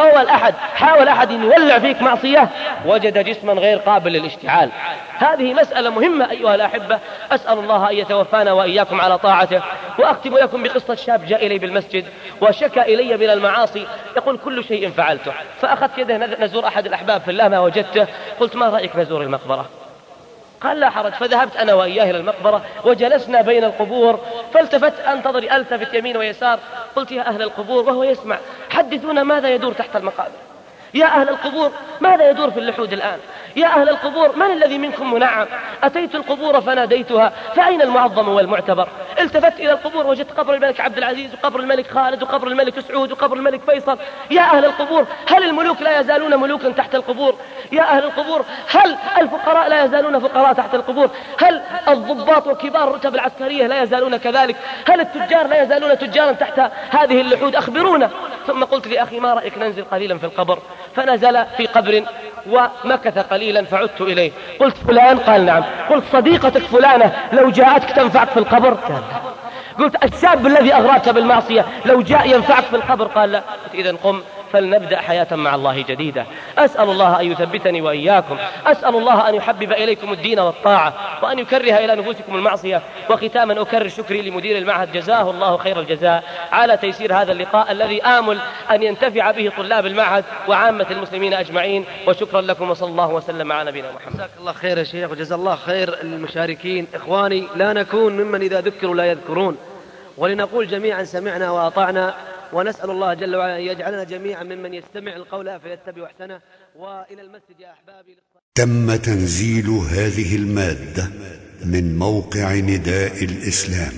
حاول أحد أن يولع فيك معصية وجد جسما غير قابل للاشتعال. هذه مسألة مهمة أيها الأحبة، أسأل الله أن يتوفانا وإياكم على طاعته. وأختم لكم بقصة شاب جاء إلي بالمسجد وشكى إلي من المعاصي، يقول كل شيء فعلته. فأخذت يده نزور أحد الأحباب في الله ما وجدته، قلت ما رأيك نزور المقبرة؟ قال لا حرج. فذهبت أنا وإياه إلى المقبرة وجلسنا بين القبور، فالتفت ألتفت يمين ويسار، قلت يا أهل القبور وهو يسمع حدثونا ماذا يدور تحت المقابر. يا أهل القبور ماذا يدور في اللحود الآن؟ يا أهل القبور من الذي منكم منعم؟ أتيت القبور فناديتها فأين المعظم والمعتبر؟ التفت إلى القبور وجدت قبر الملك عبد العزيز وقبر الملك خالد وقبر الملك سعود وقبر الملك فيصل. يا أهل القبور هل الملوك لا يزالون ملوكا تحت القبور؟ يا أهل القبور هل الفقراء لا يزالون فقراء تحت القبور؟ هل الضباط وكبار الرتب العسكرية لا يزالون كذلك؟ هل التجار لا يزالون تجارا تحت هذه اللحود؟ أخبرونا. ثم قلت لأخي ما رأيك ننزل قليلا في القبر؟ فنزل في قبر ومكث قليلا، فعدت إليه قلت فلان؟ قال نعم. قلت صديقتك فلانة لو جاءتك تنفعك في القبر؟ قال قلت الشاب الذي أغرقت بالمعصية لو جاء ينفعك في القبر؟ قال لا. قلت إذن قم فلنبدأ حياة مع الله جديدة. أسأل الله أن يثبتني وإياكم، أسأل الله أن يحبب إليكم الدين والطاعة وأن يكره إلى نفوسكم المعصية. وختاما أكرر شكري لمدير المعهد جزاه الله خير الجزاء على تيسير هذا اللقاء الذي آمل أن ينتفع به طلاب المعهد وعامة المسلمين أجمعين. وشكرا لكم وصلى الله وسلم على نبينا محمد. جزاك الله خير يا شيخ وجزا الله خير المشاركين. إخواني، لا نكون ممن إذا ذكروا لا يذكرون، ولنقول جميعا سمعنا وأطعنا، ونسأل الله جل وعلا أن يجعلنا جميعا ممن يستمع القول فيتبع أحسنه. وإلى المسجد يا أحبابي. تم تنزيل هذه المادة من موقع نداء الإسلام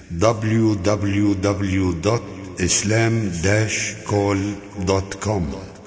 www.islam-call.com